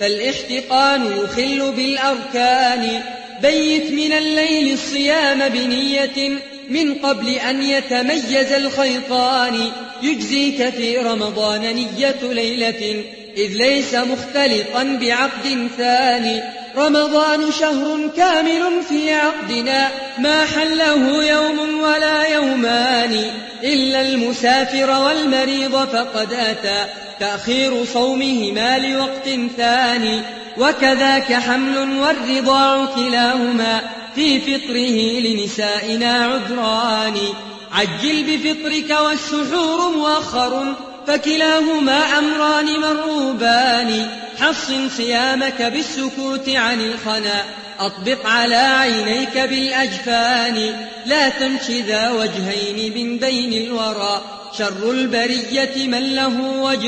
فالاحتقان يخل بالأركان بيت من الليل الصيام بنية من قبل أن يتميز الخيطان يجزيك في رمضان نية ليلة إذ ليس مختلطا بعقد ثاني رمضان شهر كامل في عقدنا ما حله يوم ولا يومان إلا المسافر والمريض فقد أتى تأخير صومهما لوقت ثاني وكذاك حمل والرضاع كلاهما في فطره لنسائنا عذران عجل بفطرك والسحور مؤخر فكلاهما أمران مرغوبان حصن صيامك بالسكوت عن الخنا أطبق على عينيك بالأجفان لا تمش ذا وجهين من بين الورى شر البرية من له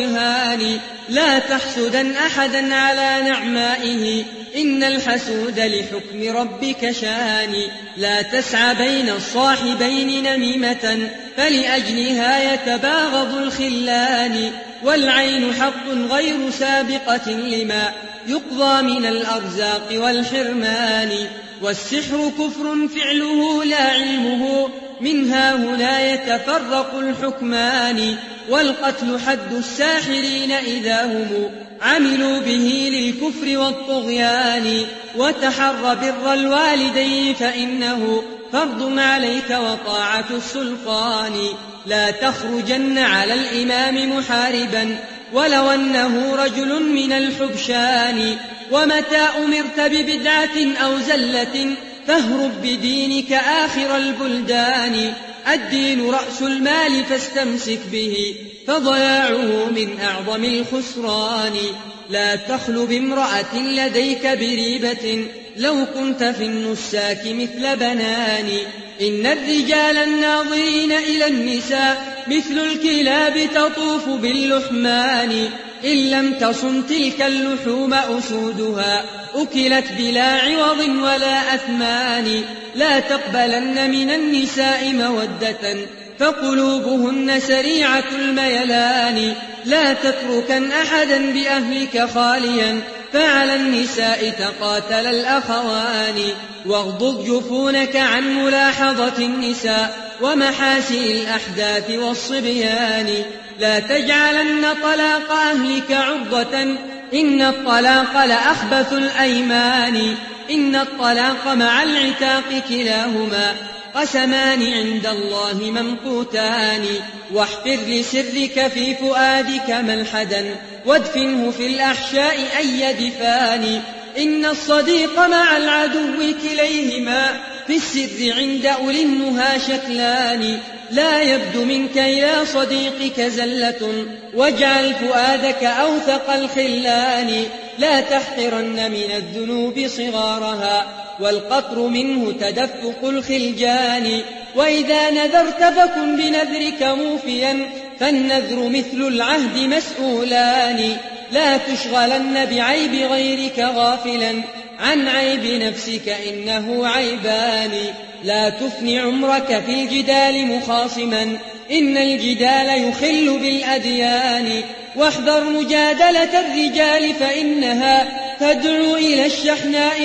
وجهان لا تحسدن أحدا على نعمائه إن الحسود لحكم ربك شان لا تسعى بين الصاحبين نميمة فلأجلها يتباغض الخلان والعين حق غير سابقة لما يقضى من الأرزاق والحرمان والسحر كفر فعله لا علمه منها هنا يتفرق الحكمان والقتل حد الساحرين إذا هم عملوا به للكفر والطغيان وتحر بر الوالدين فإنه فرض عليك وطاعة السلطان لا تخرجن على الإمام محاربا ولو أنه رجل من الحبشان ومتى أمرت ببدعة أو زلة فاهرب بدينك آخر البلدان الدين رأس المال فاستمسك به فضياعه من أعظم الخسران لا تخل بامرأة لديك بريبة لو كنت في النساك مثل بنان إن الرجال الناظرين إلى النساء مثل الكلاب تطوف باللحمان إن لم تصن تلك اللحوم أسودها أكلت بلا عوض ولا أثمان لا تقبلن من النساء مودة فقلوبهن سريعة الميلان لا تتركن أحدا بأهلك خاليا فعلى النساء تقاتل الأخوان واغضض جفونك عن ملاحظة النساء ومحاسن الأحداث والصبيان لا تجعلن طلاق أهلك عرضة إن الطلاق لأخبث الأيمان إن الطلاق مع العتاق كلاهما قسمان عند الله ممقوتان واحفر لسرك في فؤادك ملحدا وادفنه في الأحشاء أي دفان إن الصديق مع العدو كليهما في السر عند أولي النهى شكلان لا يبدو منك إلى صديقك زلة واجعل فؤادك أوثق الخلان لا تحقرن من الذنوب صغارها والقطر منه تدفق الخلجان وإذا نذرت فكن بنذرك موفيا فالنذر مثل العهد مسؤولان لا تشغلن بعيب غيرك غافلا عن عيب نفسك إنه عيبان لا تفن عمرك في الجدال مخاصما إن الجدال يخل بالأديان واحذر مجادلة الرجال فإنها تدعو إلى الشحناء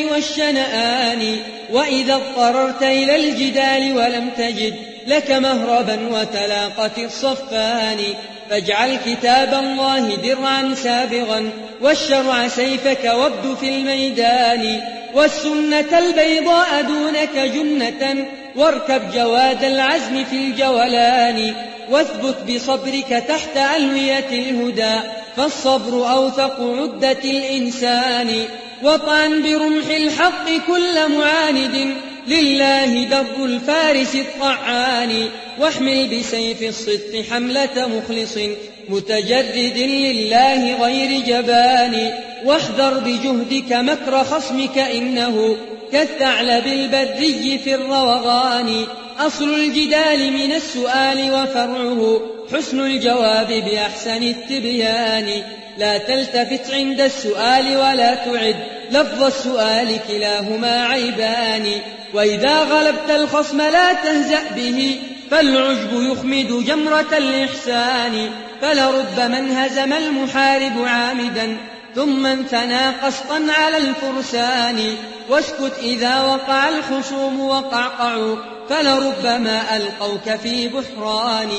والشنآن وإذا اضطررت إلى الجدال ولم تجد لك مهربا وتلاقت الصفان فاجعل كتاب الله درعا سابغا والشرع سيفك وابد في الميدان والسنة البيضاء دونك جنة واركب جواد العزم في الجولان واثبت بصبرك تحت ألوية الهدى فالصبر أوثق عدة الإنسان وطعن برمح الحق كل معاند لله در الفارس الطعان واحمل بسيف الصدق حملة مخلص متجرد لله غير جبان واحذر بجهدك مكر خصمك إنه كالثعلب البري في الروغان أصل الجدال من السؤال وفرعه حسن الجواب بأحسن التبيان لا تلتفت عند السؤال ولا تعد لفظ السؤال كلاهما عيبان وإذا غلبت الخصم لا تهزأ به فالعجب يخمد جمرة الإحسان فلربما انهزم المحارب عامدا ثم انثنى قسطا على الفرسان واسكت إذا وقع الخصوم وقعقعوا فلربما ألقوك في بحران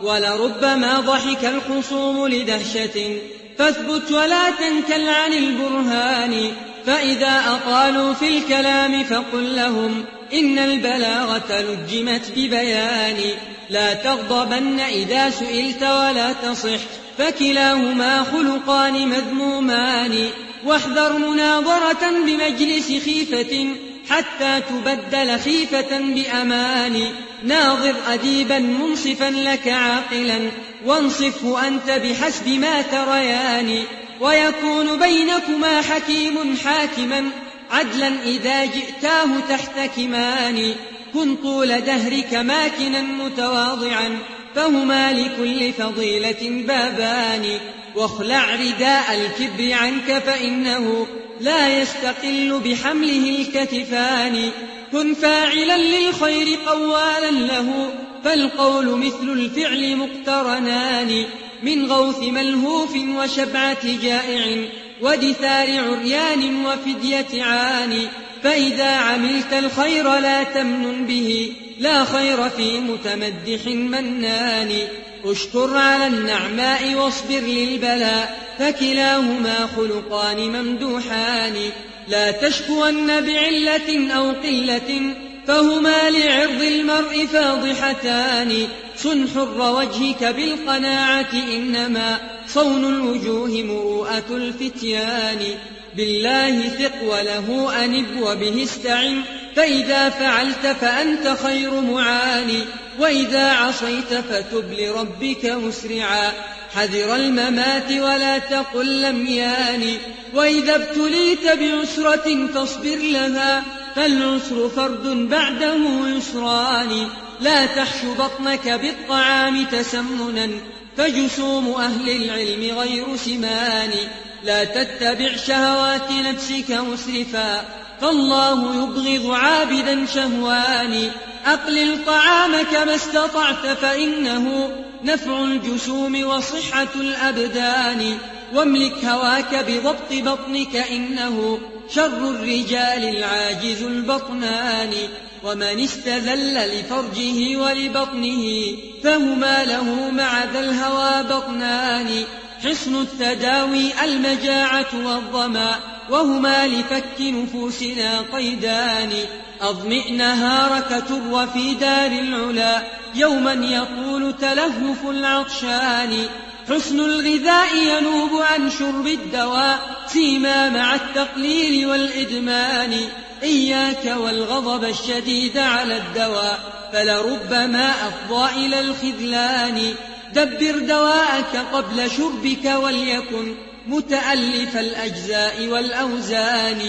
ولربما ضحك الخصوم لدهشة فاثبت ولا تنكل عن البرهان فإذا أطالوا في الكلام فقل لهم إن البلاغة لجمت ببيان لا تغضبن إذا سئلت ولا تصح فكلاهما خلقان مذمومان واحذر مناظرة بمجلس خيفة حتى تبدل خيفة بأمان ناظر أديبا منصفا لك عاقلا وانصفه أنت بحسب ما تريان ويكون بينكما حكيم حاكما عدلا إذا جئتاه تحتكمان كن طول دهرك ماكنا متواضعا فهما لكل فضيلة بابان واخلع رداء الكبر عنك فإنه لا يستقل بحمله الكتفان كن فاعلا للخير قوالا له فالقول مثل الفعل مقترنان من غوث ملهوف وشبعة جائع ودثار عريان وفدية عان فإذا عملت الخير لا تمنن به لا خير في متمدح منان اشكر على النعماء واصبر للبلاء فكلاهما خلقان ممدوحان لا تشكون بعلة أو قلة فهما لعرض المرء فاضحتان صن حر وجهك بالقناعة إنما صون الوجوه مروءة الفتيان بالله ثق وله أنب وبه استعن فإذا فعلت فأنت خير معان وإذا عصيت فتب لربك مسرعا حذر الممات ولا تقل لم يان وإذا ابتليت بعسرة فاصبر لها فالعسر فرد بعده يسران لا تحش بطنك بالطعام تسمنا، فجسوم أهل العلم غير سمان. لا تتبع شهوات نفسك مسرفا، فالله يبغض عابدا شهوان. أقلل طعامك ما استطعت، فإنه نفع الجسوم وصحة الأبدان. واملك هواك بضبط بطنك، إنه شر الرجال العاجز البطنان. ومن استذل لفرجه ولبطنه، فهما له مع ذا الهوى بطنان. حصن التداوي المجاعة والظما، وهما لفك نفوسنا قيدان. أضمئ نهارك تر في دار العلا، يوما يطول تلهف العطشان. حسن الغذاء ينوب عن شرب الدواء، سيما مع التقليل والإدمان. إياك والغضب الشديد على الدواء، فلربما أفضى إلى الخذلان. دبر دواءك قبل شربك، وليكن متألف الأجزاء والأوزان.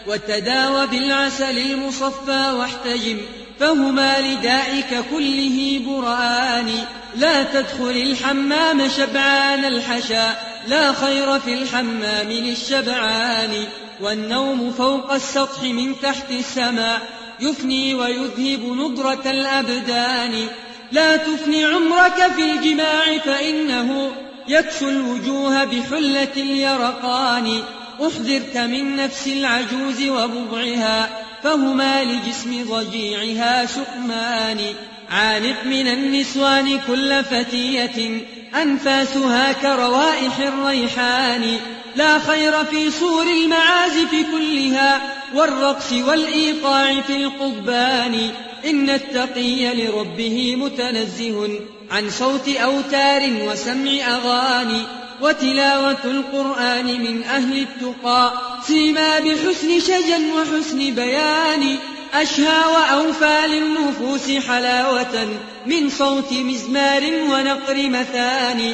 وتداوى بالعسل المصفى واحتجم، فهما لدائك كله برآن. لا تدخل الحمام شبعان الحشا، لا خير في الحمام للشبعان. والنوم فوق السطح من تحت السماء، يفني ويذهب نضرة الأبدان. لا تفني عمرك في الجماع، فإنه يكسو الوجوه بحلة اليرقان. أحذرت من نفس العجوز وبضعها، فهما لجسم ضجيعها سقمان. عانق من النسوان كل فتية، أنفاسها كروائح الريحان. لا خير في صور المعازف كلها، والرقص والإيقاع في القضبان. إن التقي لربه متنزه عن صوت أوتار وسمع أغاني. وتلاوة القرآن من أهل التقى، سيما بحسن شجا وحسن بيان. أشهى وأوفى للنفوس حلاوة من صوت مزمار ونقر مثاني.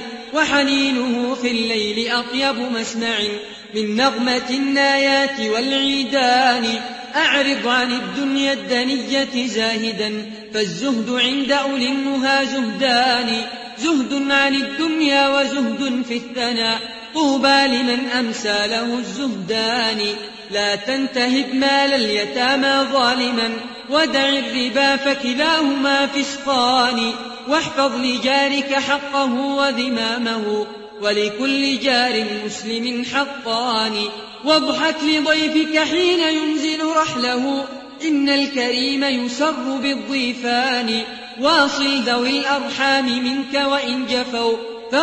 وحنينه في الليل أطيب مسمع من نغمة النايات والعيدان. أعرض عن الدنيا الدنية زاهدا، فالزهد عند أولي النهى زهدان. زهد عن الدنيا وزهد في الثناء، طوبى لمن أمسى له الزهدان. لا تنتهب مال اليتامى ظالما، ودع الربا فكلاهما فسقان. واحفظ لجارك حقه وذمامه، ولكل جار مسلم حقان. واضحك لضيفك حين ينزل رحله، إن الكريم يسر بالضيفان. واصل ذوي الأرحام منك وإن جفوا،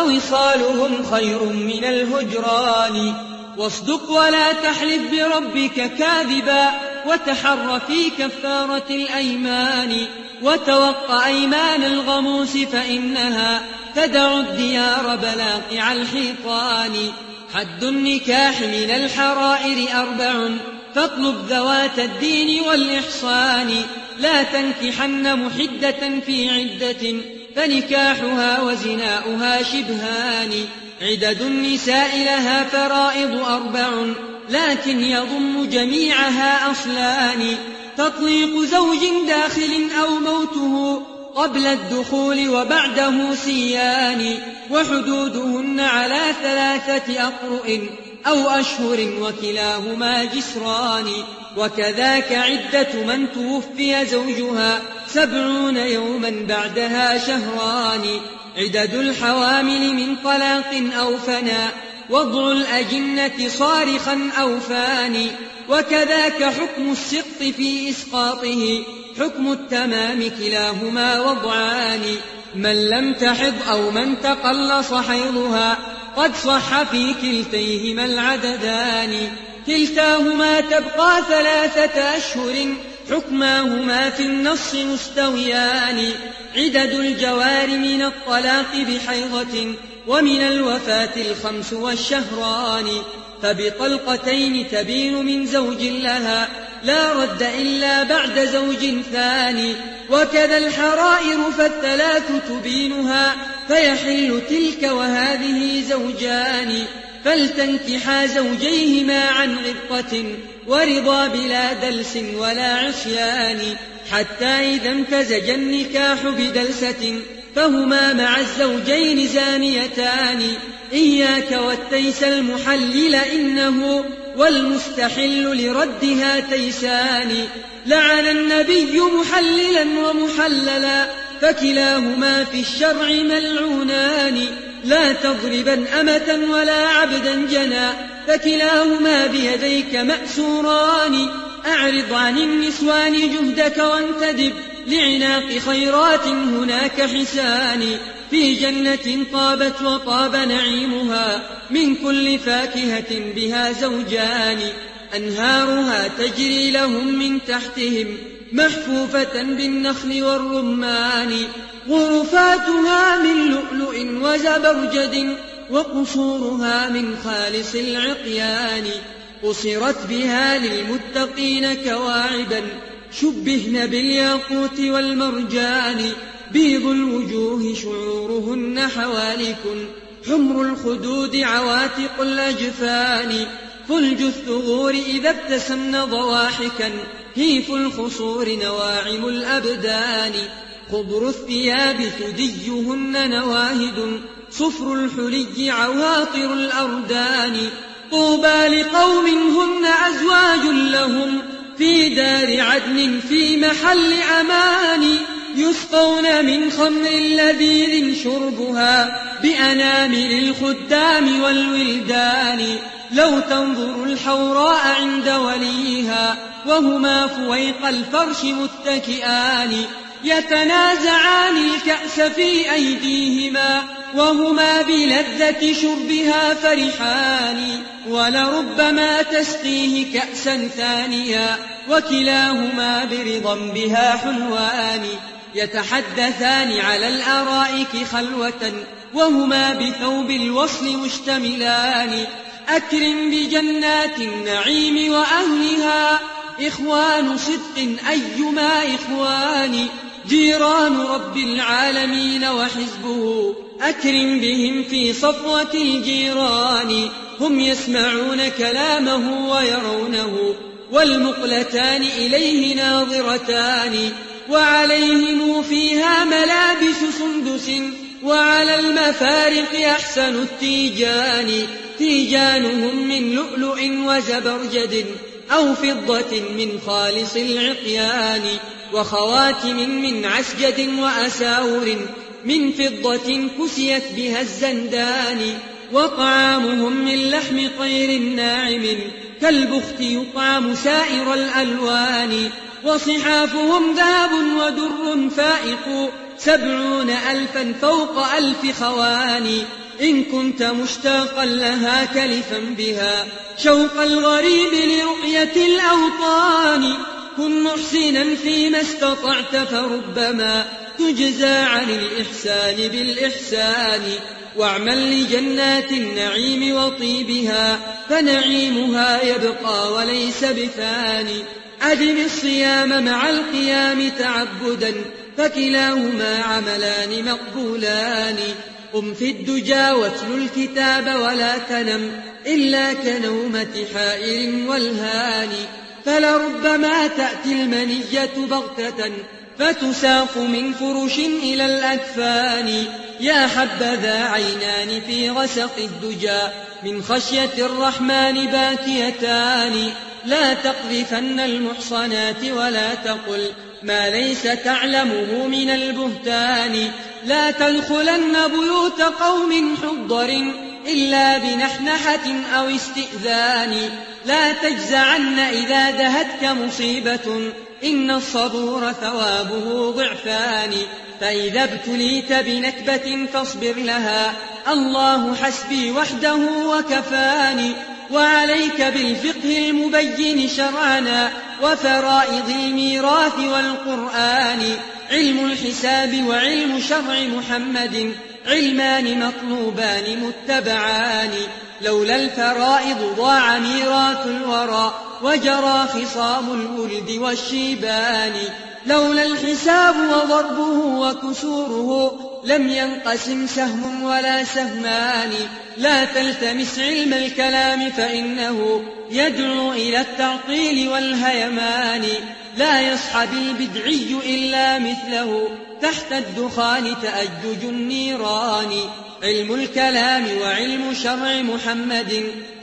فوصالهم خير من الهجران. واصدق ولا تحلف بربك كاذبا، وتحر في كفارة الأيمان. وتوق أيمان الغموس، فإنها تدع الديار بلاقع الحيطان. حد النكاح من الحرائر أربع، فاطلب ذوات الدين والإحصان. لا تنكحن محدة في عدة، فنكاحها وزناؤها شبهان. عدد النساء لها فرائض أربع، لكن يضم جميعها أصلان. تطليق زوج داخل أو موته قبل الدخول وبعده سيان. وحدودهن على ثلاثة أقرؤ أو أشهر، وكلاهما جسران. وكذاك عدة من توفي زوجها، سبعون يوما بعدها شهران. عدد الحوامل من طلاق أو فناء، وضع الأجنة صارخا أو فاني. وكذاك حكم السقط في إسقاطه، حكم التمام كلاهما وضعان. من لم تحض أو من تقلص حيضها، قد صح في كلتيهما العددان. كلتاهما تبقى ثلاثة أشهر، حكماهما في النص مستويان. عدد الجوار من الطلاق بحيضة، ومن الوفاة الخمس والشهران. فبطلقتين تبين من زوج لها، لا رد إلا بعد زوج ثاني. وكذا الحرائر فالثلاث تبينها، فيحل تلك وهذه زوجان. فلتنكحا زوجيهما عن غبطة ورضا بلا دلس ولا عصيان. حتى إذا امتزج النكاح بدلسة فهما مع الزوجين زانيتان. إياك والتيس المحلل إنه والمستحل لردها تيسان. لعن النبي محللا ومحللا فكلاهما في الشرع ملعونان. لا تضربن أمة ولا عبدا جنا فكلاهما بيديك مأسوران. أعرض عن النسوان جهدك وانتدب لعناق خيرات هناك حسان. في جنة طابت وطاب نعيمها من كل فاكهة بها زوجان. أنهارها تجري لهم من تحتهم محفوفة بالنخل والرمان. غرفاتها من لؤلؤ وزبرجد وقصورها من خالص العقيان. قصرت بها للمتقين كواعبا شبهن بالياقوت والمرجان. بيض الوجوه شعورهن حوالك حمر الخدود عواتق الأجفان. فلج الثغور إذا ابتسمن ضواحكا هيف الخصور نواعم الأبدان. خضر الثياب ثديهن نواهد صفر الحلي عواطر الأردان. طوبى لقوم هن أزواج لهم في دار عدن في محل أمان. يسقون من خمر لذيذ شربها بأنامل الخدام والولدان. لو تنظر الحوراء عند وليها وهما فويق الفرش متكئان. يتنازعان الكأس في أيديهما وهما بلذة شربها فرحان. ولربما تسقيه كأسا ثانيا وكلاهما برضا بها حلوان. يتحدثان على الأرائك خلوة وهما بثوب الوصل مشتملان. أكرم بجنات النعيم وأهلها إخوان صدق أيما إخوان. جيران رب العالمين وحزبه أكرم بهم في صفوة الجيران. هم يسمعون كلامه ويرونه والمقلتان إليه ناظرتان. وعليهم فيها ملابس سندس وعلى المفارق أحسن التيجان. تيجانهم من لؤلؤ وزبرجد أو فضة من خالص العقيان. وخواتم من عسجد وأساور من فضة كسيت بها الزندان. وطعامهم من لحم طير ناعم كالبخت يطعم سائر الألوان. وصحافهم ذهب ودر فائق سبعون ألفا فوق ألف خوان. إن كنت مشتاقا لها كلفا بها شوق الغريب لرؤية الأوطان. كن محسنا فيما استطعت فربما تجزى عن الإحسان بالإحسان. واعمل لجنات النعيم وطيبها فنعيمها يبقى وليس بفاني. أدم الصيام مع القيام تعبدا فكلاهما عملان مقبولان. قم في الدجى واتل الكتاب ولا تنم إلا كنومة حائر والهان. فلربما تأتي المنية بغتة فتساق من فرش إلى الأكفان. يا حبذا عينان في غسق الدجى من خشية الرحمن باكيتان. لا تقذفن المحصنات ولا تقل ما ليس تعلمه من البهتان. لا تدخلن بيوت قوم حضر إلا بنحنحة أو استئذان. لا تجزعن إذا دهتك مصيبة إن الصبور ثوابه ضعفان. فإذا ابتليت بنكبة فاصبر لها الله حسبي وحده وكفاني. وعليك بالفقه المبين شرعنا وفرائض الميراث والقرآن. علم الحساب وعلم شرع محمد علمان مطلوبان متبعان. لولا الفرائض ضاع ميراث الورى وجرى خصام الولد والشيبان. لولا الحساب وضربه وكسوره لم ينقسم سهم ولا سهمان. لا تلتمس علم الكلام فإنه يدعو إلى التعطيل والهيمان. لا يصحب البدعي إلا مثله تحت الدخان تأجج النيران. علم الكلام وعلم شرع محمد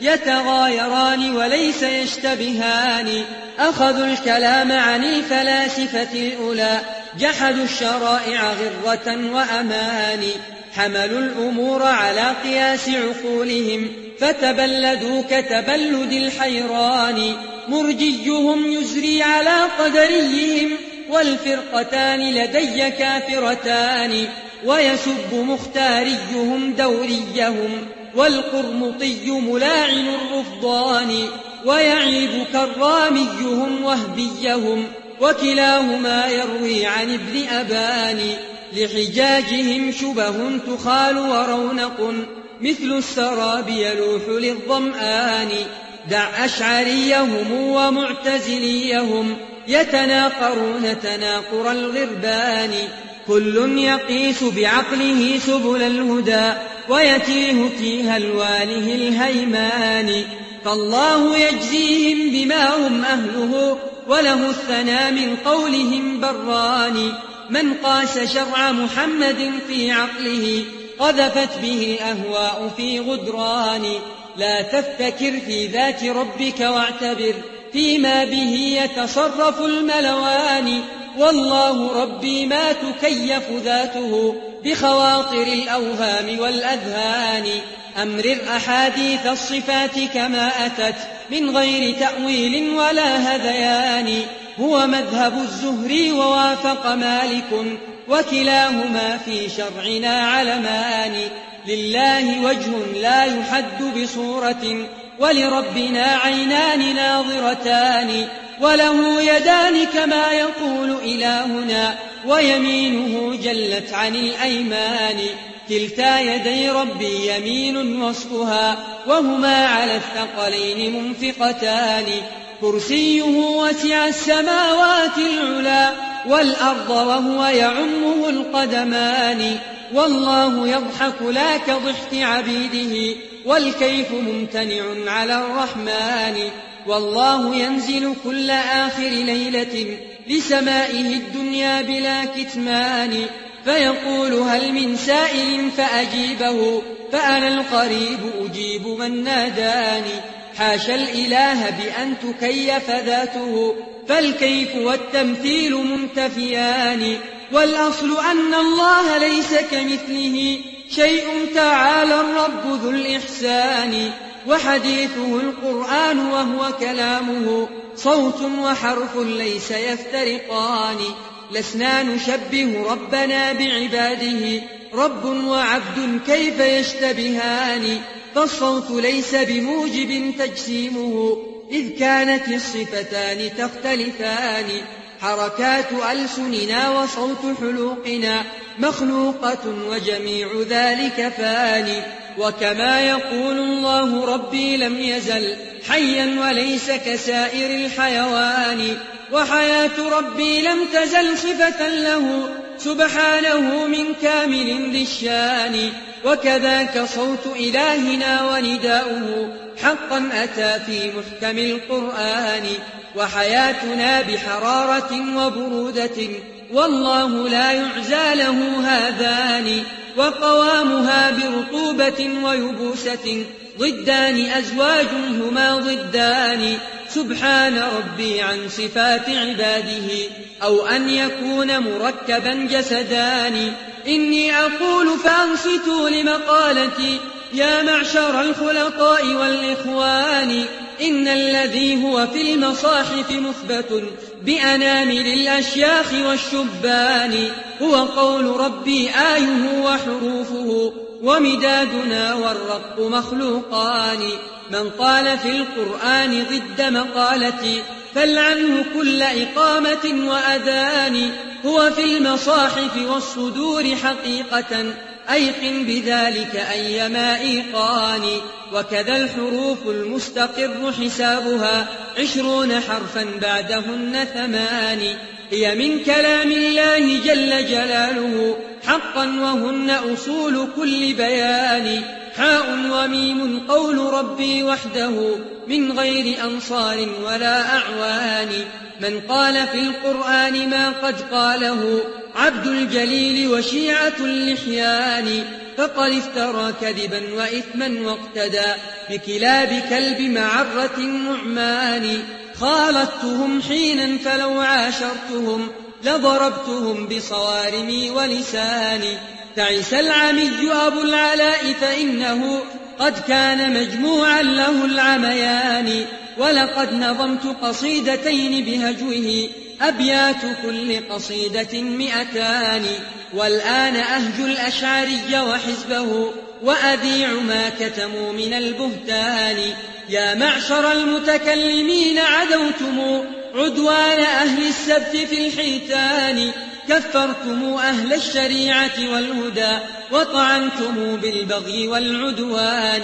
يتغايران وليس يشتبهان. أخذوا الكلام عن الفلاسفة الأولى جحدوا الشرائع غرة وأمان. حملوا الأمور على قياس عقولهم فتبلدوا كتبلد الحيران. مرجيهم يزري على قدريهم والفرقتان لدي كافرتان. ويسب مختاريهم دوريهم والقرمطي ملاعن الرفضان. ويعيب كراميهم وهبيهم وكلاهما يروي عن ابن أبان. لحجاجهم شبه تخال ورونق مثل السراب يلوح للظمآن. دع أشعريهم ومعتزليهم يتناقرون تناقر الغربان. كل يقيس بعقله سبل الهدى ويتيه تيه الوانه الهيمان. فالله يجزيهم بما هم أهله وله الثنى من قولهم بران. من قاس شرع محمد في عقله قذفت به الأهواء في غدران. لا تفتكر في ذات ربك واعتبر فيما به يتصرف الملوان. والله ربي ما تكيف ذاته بخواطر الأوهام والأذهان. أمرر أحاديث الصفات كما أتت من غير تأويل ولا هذيان. هو مذهب الزهري ووافق مالك وكلاهما في شرعنا علمان. لله وجه لا يحد بصورة ولربنا عينان ناظرتان. وله يدان كما يقول إلهنا ويمينه جلت عن الأيمان. كلتا يدي ربي يمين وسطها وهما على الثقلين منفقتان. كرسيه وسع السماوات العلا والأرض وهو يعمه القدمان. والله يضحك لا كضحك عبيده والكيف ممتنع على الرحمن. والله ينزل كل آخر ليلة لسمائه الدنيا بلا كتمان. فيقول هل من سائل فأجيبه فأنا القريب أجيب من ناداني. حاشا الإله بأن تكيف ذاته فالكيف والتمثيل منتفيان. والأصل أن الله ليس كمثله شيء تعالى الرب ذو الإحسان. وحديثه القرآن وهو كلامه صوت وحرف ليس يفترقان. لسنا نشبه ربنا بعباده رب وعبد كيف يشتبهان. فالصوت ليس بموجب تجسيمه إذ كانت الصفتان تختلفان. حركات ألسننا وصوت حلوقنا مخلوقة وجميع ذلك فاني. وكما يقول الله ربي لم يزل حيا وليس كسائر الحيوان. وحياة ربي لم تزل صفة له سبحانه من كامل ذي الشان. وكذاك صوت إلهنا ونداؤه حقا أتى في محكم القرآن. وحياتنا بحرارة وبرودة والله لا يعزى له هذان. وقوامها برطوبة ويبوسة ضدان أزواج هما ضدان. سبحان ربي عن صفات عباده أو أن يكون مركبا جسدان. إني أقول فأنصتوا لمقالتي يا معشر الخلطاء والإخوان. إن الذي هو في المصاحف مثبت بأنامل الأشياخ والشبان هو قول ربي آيه وحروفه ومدادنا والرق مخلوقان. من قال في القرآن ضد مقالتي فلعنه كل إقامة وأذان. هو في المصاحف والصدور حقيقة أيقن بذلك أيما إيقان. وكذا الحروف المستقر حسابها عشرون حرفا بعدهن ثمان. هي من كلام الله جل جلاله حقا وهن أصول كل بيان. حاء وميم قول ربي وحده من غير أنصار ولا أعوان. من قال في القرآن ما قد قاله عبد الجليل وشيعة اللحيان فقد افترى كذبا وإثما واقتدى بكلاب كلب معرة نعمان. خالطتهم حينا فلو عاشرتهم لضربتهم بصوارمي ولساني. تعس العمي أبو العلاء فإنه قد كان مجموعا له العميان. ولقد نظمت قصيدتين بهجوه أبيات كل قصيدة مئتان. والآن أهج الأشعري وحزبه وأذيع ما كتموا من البهتان. يا معشر المتكلمين عدوتم عدوان أهل السبت في الحيتان. كفرتم أهل الشريعة والهدى وطعنتم بالبغي والعدوان.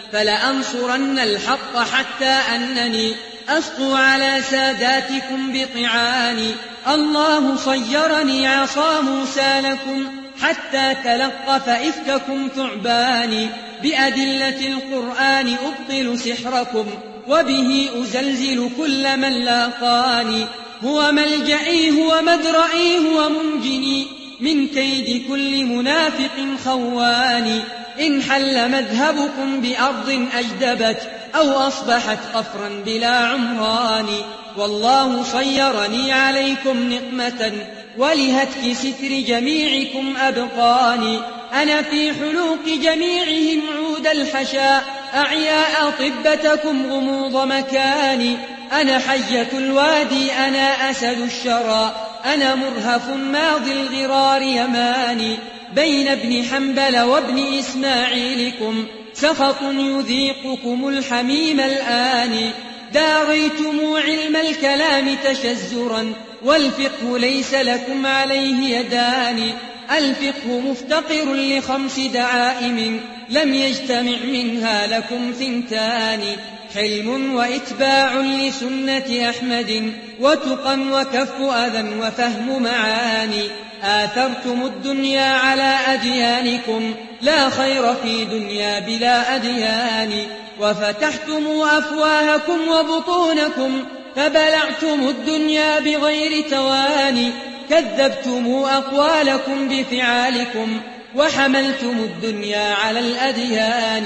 فلأنصرن الحق حتى أنني أسطو على ساداتكم بطعاني. الله صيرني عصا موسى لكم حتى تلقف إفككم ثعبان. بأدلة القرآن أبطل سحركم وبه أزلزل كل من لاقاني. هو ملجئي هو مدرئي هو منجني من كيد كل منافق خوان. إن حل مذهبكم بأرض أجدبت أو أصبحت قفرا بلا عمران. والله صيرني عليكم نقمة ولهتك ستر جميعكم أبقاني. أنا في حلوق جميعهم عود الحشاء أعياء طبتكم غموض مكاني. أنا حية الوادي أنا أسد الشرى أنا مرهف ماضي الغرار يماني. بين ابن حنبل وابن إسماعيلكم سخط يذيقكم الحميم الآن. داريتم علم الكلام تشزرا والفقه ليس لكم عليه يدان. الفقه مفتقر لخمس دعائم لم يجتمع منها لكم ثنتان. حلم وإتباع لسنة أحمد وتقى وكف أذى وفهم معاني. آثرتم الدنيا على أديانكم لا خير في دنيا بلا أديان. وفتحتم أفواهكم وبطونكم فبلعتم الدنيا بغير تواني. كذبتم أقوالكم بفعالكم وحملتم الدنيا على الأديان.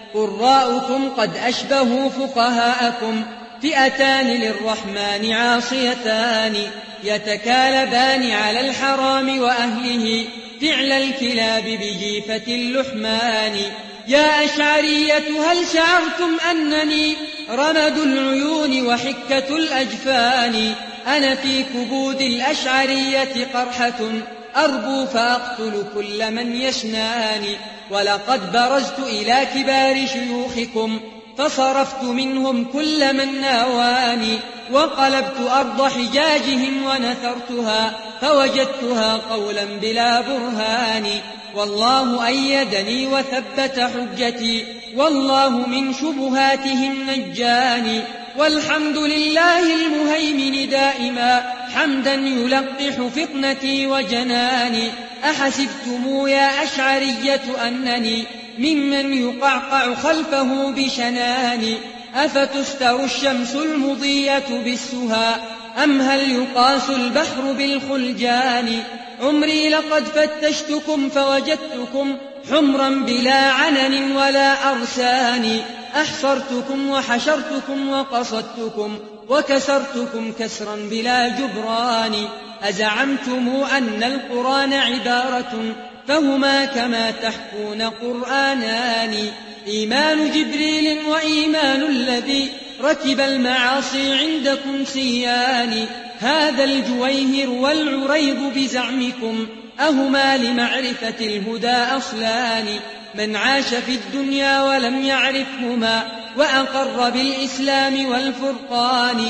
قراؤكم قد أشبهوا فقهاءكم فئتان للرحمن عاصيتان. يتكالبان على الحرام وأهله فعل الكلاب بجيفة اللحمان. يا أشعرية هل شعرتم أنني رمد العيون وحكة الأجفان. أنا في كبود الأشعرية قرحة أربو فأقتل كل من يشناني. ولقد برزت إلى كبار شيوخكم فصرفت منهم كل من ناواني. وقلبت أرض حجاجهم ونثرتها فوجدتها قولا بلا برهان. والله أيدني وثبت حجتي والله من شبهاتهم نجاني. والحمد لله المهيمن دائما حمدا يلقح فطنتي وجناني. أحسبتم يا أشعرية أنني ممن يقعقع خلفه بشناني. أفتستر الشمس المضية بالسها أم هل يقاس البحر بالخلجان. عمري لقد فتشتكم فوجدتكم حمرا بلا عنن ولا أرسان. أحصرتكم وحشرتكم وقصدتكم وكسرتكم كسرا بلا جبران. أزعمتم أن القرآن عبارة فهما كما تحكون قرآنان. إيمان جبريل وإيمان الذي ركب المعاصي عندكم سيان. هذا الجويهر والعريب بزعمكم أهما لمعرفة الهدى أصلان. من عاش في الدنيا ولم يعرفهما وأقر بالإسلام والفرقان.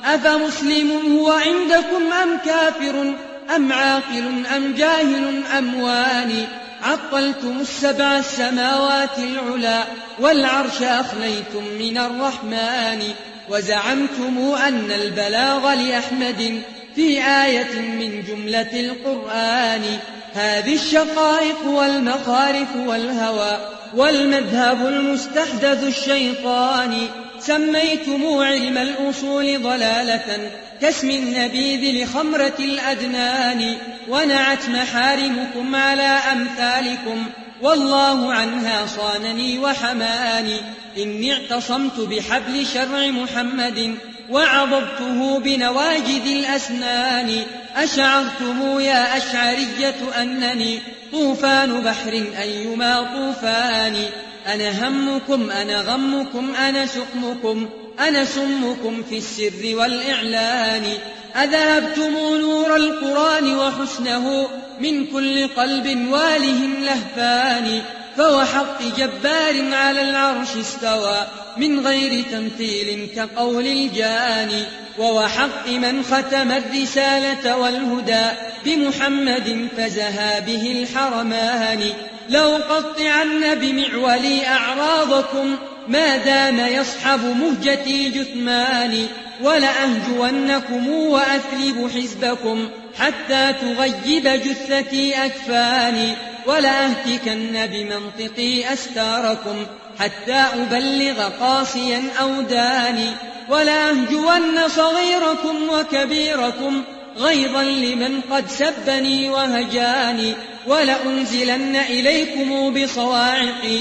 أفمسلم هو عندكم أم كافر أم عاقل أم جاهل أم واني. عطلتم السبع السماوات العلا والعرش أخليتم من الرحمن. وزعمتم أن البلاغ لأحمد في آية من جملة القرآن. هذه الشقائق والمخارف والهوى والمذهب المستحدث الشيطاني، سميتم علم الأصول ضلالة كاسم النبيذ لخمرة الأدنان، ونعت محارمكم على أمثالكم والله عنها صانني وحماني. إني اعتصمت بحبل شرع محمد وعضبته بنواجذ الأسنان. أشعرتم يا أشعرية أنني طوفان بحر أيما طوفان. أنا همكم أنا غمكم أنا سقمكم أنا سمكم في السر والإعلان. أذهبتم نور القرآن وحسنه من كل قلب واله لهفان. فوحق جبار على العرش استوى من غير تمثيل كقول الجاني. ووحق من ختم الرسالة والهدى بمحمد فزها به الحرمان. لأقطعن بمعولي أعراضكم ما دام يصحب مهجتي جثماني. ولأهجونكم وأثلب حزبكم حتى تغيب جثتي أكفاني. ولأهتكن بمنطقي أستاركم حتى أبلغ قاصيا أوداني. ولأهجون صغيركم وكبيركم غيظا لمن قد سبني وهجاني. ولأنزلن إليكم بصواعقي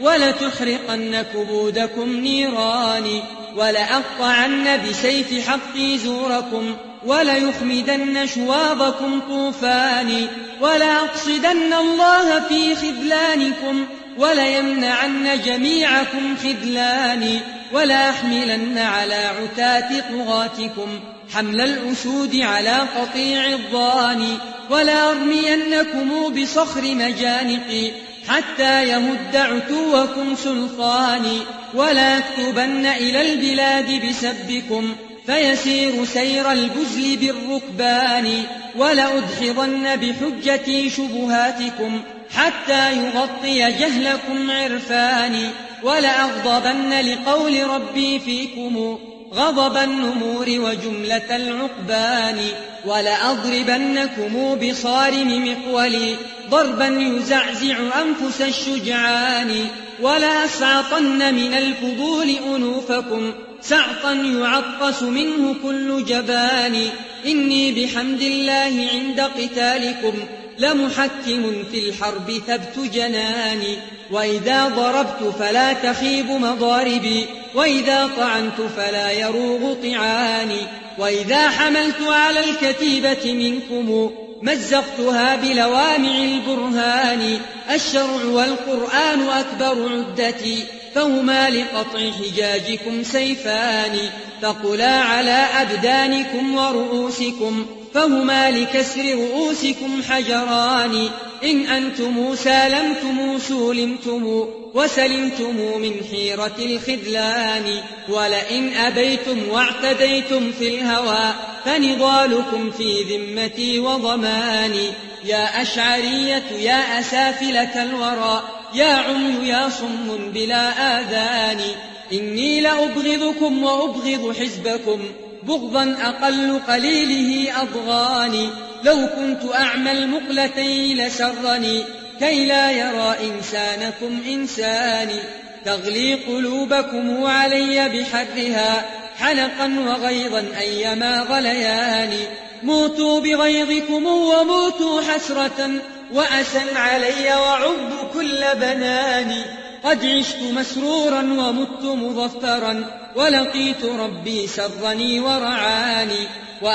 ولتحرقن كبودكم نيراني. ولأقطعن بسيف حقي زوركم وليخمدن شواظكم طوفاني. ولأقصدن الله في خذلانكم وليمنعن جميعكم خذلاني. ولأحملن على عتاة طغاتكم حمل الأسود على قطيع الضاني. ولأرمينكم بصخر مجانقي حتى يمد عتوكم سلطاني. ولأكتبن إلى البلاد بسبكم فيسير سير البزل بالركبان. ولأدحضن بحجتي شبهاتكم حتى يغطي جهلكم عرفاني. ولأغضبن لقول ربي فيكم غضب النمور وجملة العقبان. ولأضربنكم بصارم مقولي ضربا يزعزع أنفس الشجعان. ولأسعطن من الفضول أنوفكم سعطا يعطس منه كل جبان. إني بحمد الله عند قتالكم لمحكم في الحرب ثبت جناني. وإذا ضربت فلا تخيب مضاربي وإذا طعنت فلا يروغ طعاني. وإذا حملت على الكتيبة منكم مزقتها بلوامع البرهان. الشرع والقرآن أكبر عدتي فهما لقطع حجاجكم سيفان. فقلا على أبدانكم ورؤوسكم فهما لكسر رؤوسكم حجران. إن أنتم سالمتم سولمتم وسلمتم من حيرة الخذلان. ولئن أبيتم واعتديتم في الهوى فنضالكم في ذمتي وضماني. يا أشعرية يا أسافلة الورى يا عمي يا صم بلا آذان. إني لأبغضكم وأبغض حزبكم بغضا أقل قليله أضغاني. لو كنت أعمى المقلتين لسرني كي لا يرى إنسانكم إنساني. تغلي قلوبكم علي بحرها حنقا وغيظا أيما غليان. موتوا بغيظكم وموتوا حسرة وأسا علي وعب كل بناني. قد عشت مسرورا ومت مظفرا ولقيت ربي سرني ورعاني.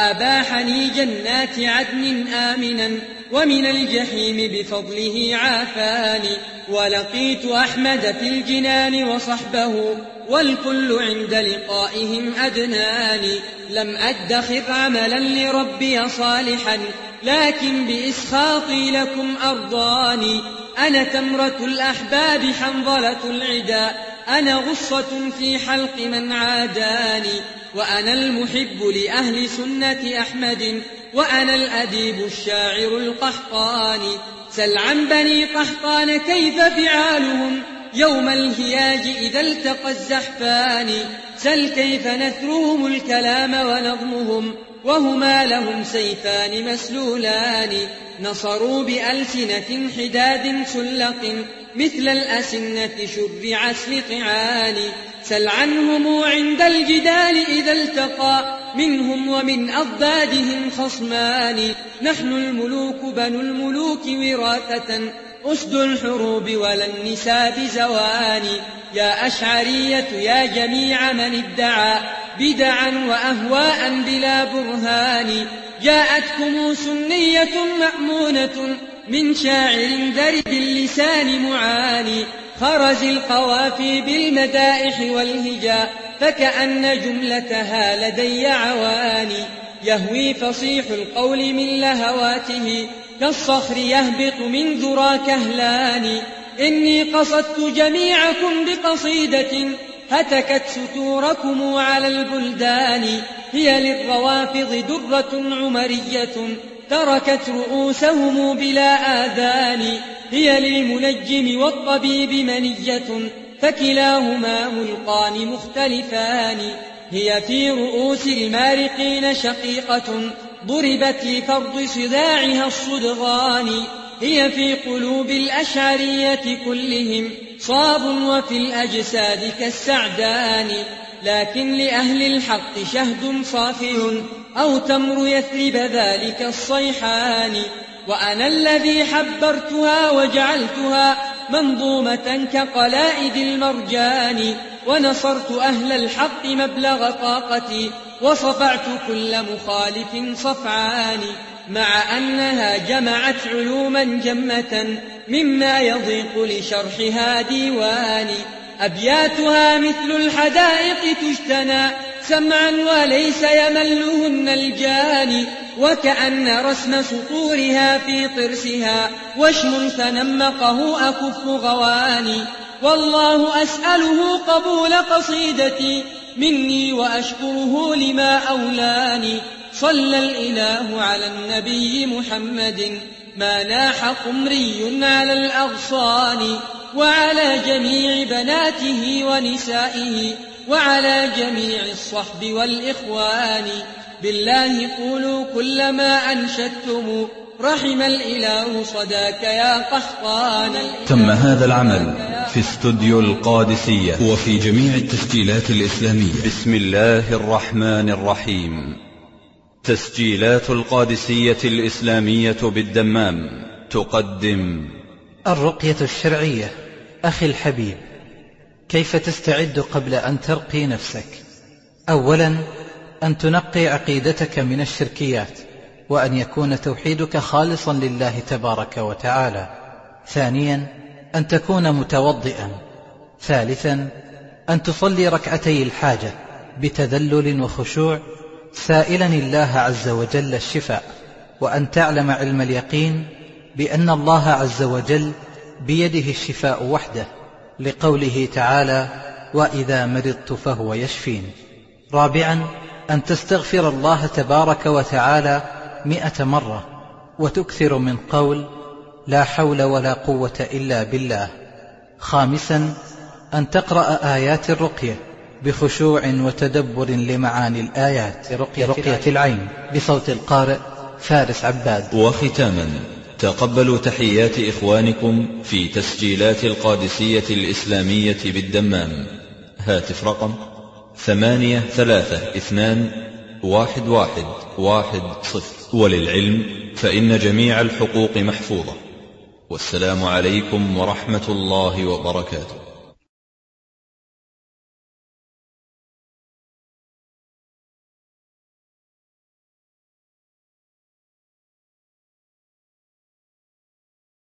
وأباحني جنات عدن آمنا ومن الجحيم بفضله عافاني. ولقيت أحمد في الجنان وصحبه والكل عند لقائهم أدناني. لم أدخر عملا لربي صالحا لكن بإسخاطي لكم أرضاني. أنا تمرة الأحباب حنظلة العدا أنا غصة في حلق من عاداني. وأنا المحب لأهل سنة أحمد وأنا الأديب الشاعر القحطاني. سل عن بني قحطان كيف فعالهم يوم الهياج إذا التقى الزحفان. سل كيف نثرهم الكلام ونظمهم وهما لهم سيفان مسلولان نصروا بألسنة حداد سلق مثل الأسنة شرعت لطعان سل عنهم عند الجدال إذا التقى منهم ومن أضدادهم خصمان نحن الملوك بنو الملوك وراثة أسد الحروب ولا النساء بزوان يا أشعرية يا جميع من ادعى بدعا وأهواء بلا برهان جاءتكم سنية مأمونة من شاعر ذرب اللسان معاني خرز القوافي بالمدائح والهجاء فكأن جملتها لدي عواني يهوي فصيح القول من لهواته كالصخر يهبط من ذرى كهلان إني قصدت جميعكم بقصيدة هتكت ستوركم على البلدان هي للروافض درة عمرية تركت رؤوسهم بلا آذان هي للمنجم والطبيب منية فكلاهما ملقان مختلفان هي في رؤوس المارقين شقيقة ضربت لفرض صداعها الصدغان هي في قلوب الأشعرية كلهم صاب وفي الأجساد كالسعدان لكن لأهل الحق شهد صافي أو تمر يثرب ذلك الصيحان وأنا الذي حبرتها وجعلتها منظومة كقلائد المرجان ونصرت أهل الحق مبلغ طاقتي وصفعت كل مخالف صفعان مع أنها جمعت علوما جمة مما يضيق لشرحها ديواني أبياتها مثل الحدائق تجتنى سمعا وليس يملهن الجاني وكأن رسم سطورها في طرسها وشم تنمقه أكف غواني والله أسأله قبول قصيدتي مني وأشكره لما أولاني صلى الإله على النبي محمد ما ناح قمري على الأغصان وعلى جميع بناته ونسائه وعلى جميع الصحب والإخوان بالله قولوا كل ما أنشدتم رحم الإله صداك يا قحطان. تم هذا العمل في استوديو القادسية وفي جميع التسجيلات الإسلامية. بسم الله الرحمن الرحيم. تسجيلات القادسية الإسلامية بالدمام تقدم الرقية الشرعية. أخي الحبيب، كيف تستعد قبل أن ترقي نفسك؟ أولا أن تنقي عقيدتك من الشركيات، وأن يكون توحيدك خالصا لله تبارك وتعالى. ثانيا أن تكون متوضئا. ثالثا أن تصلي ركعتي الحاجة بتذلل وخشوع سائلا الله عز وجل الشفاء، وأن تعلم علم اليقين بأن الله عز وجل بيده الشفاء وحده، لقوله تعالى وإذا مرضت فهو يشفين. رابعا أن تستغفر الله تبارك وتعالى مئة مرة، وتكثر من قول لا حول ولا قوة إلا بالله. خامسا أن تقرأ آيات الرقية بخشوع وتدبر لمعاني الآيات. رقية, رقية العين بصوت القارئ فارس عباد. وختاما تقبلوا تحيات إخوانكم في تسجيلات القادسية الإسلامية بالدمام. هاتف رقم ثمانية ثلاثة اثنان واحد واحد واحد صفر. وللعلم فإن جميع الحقوق محفوظة. والسلام عليكم ورحمة الله وبركاته.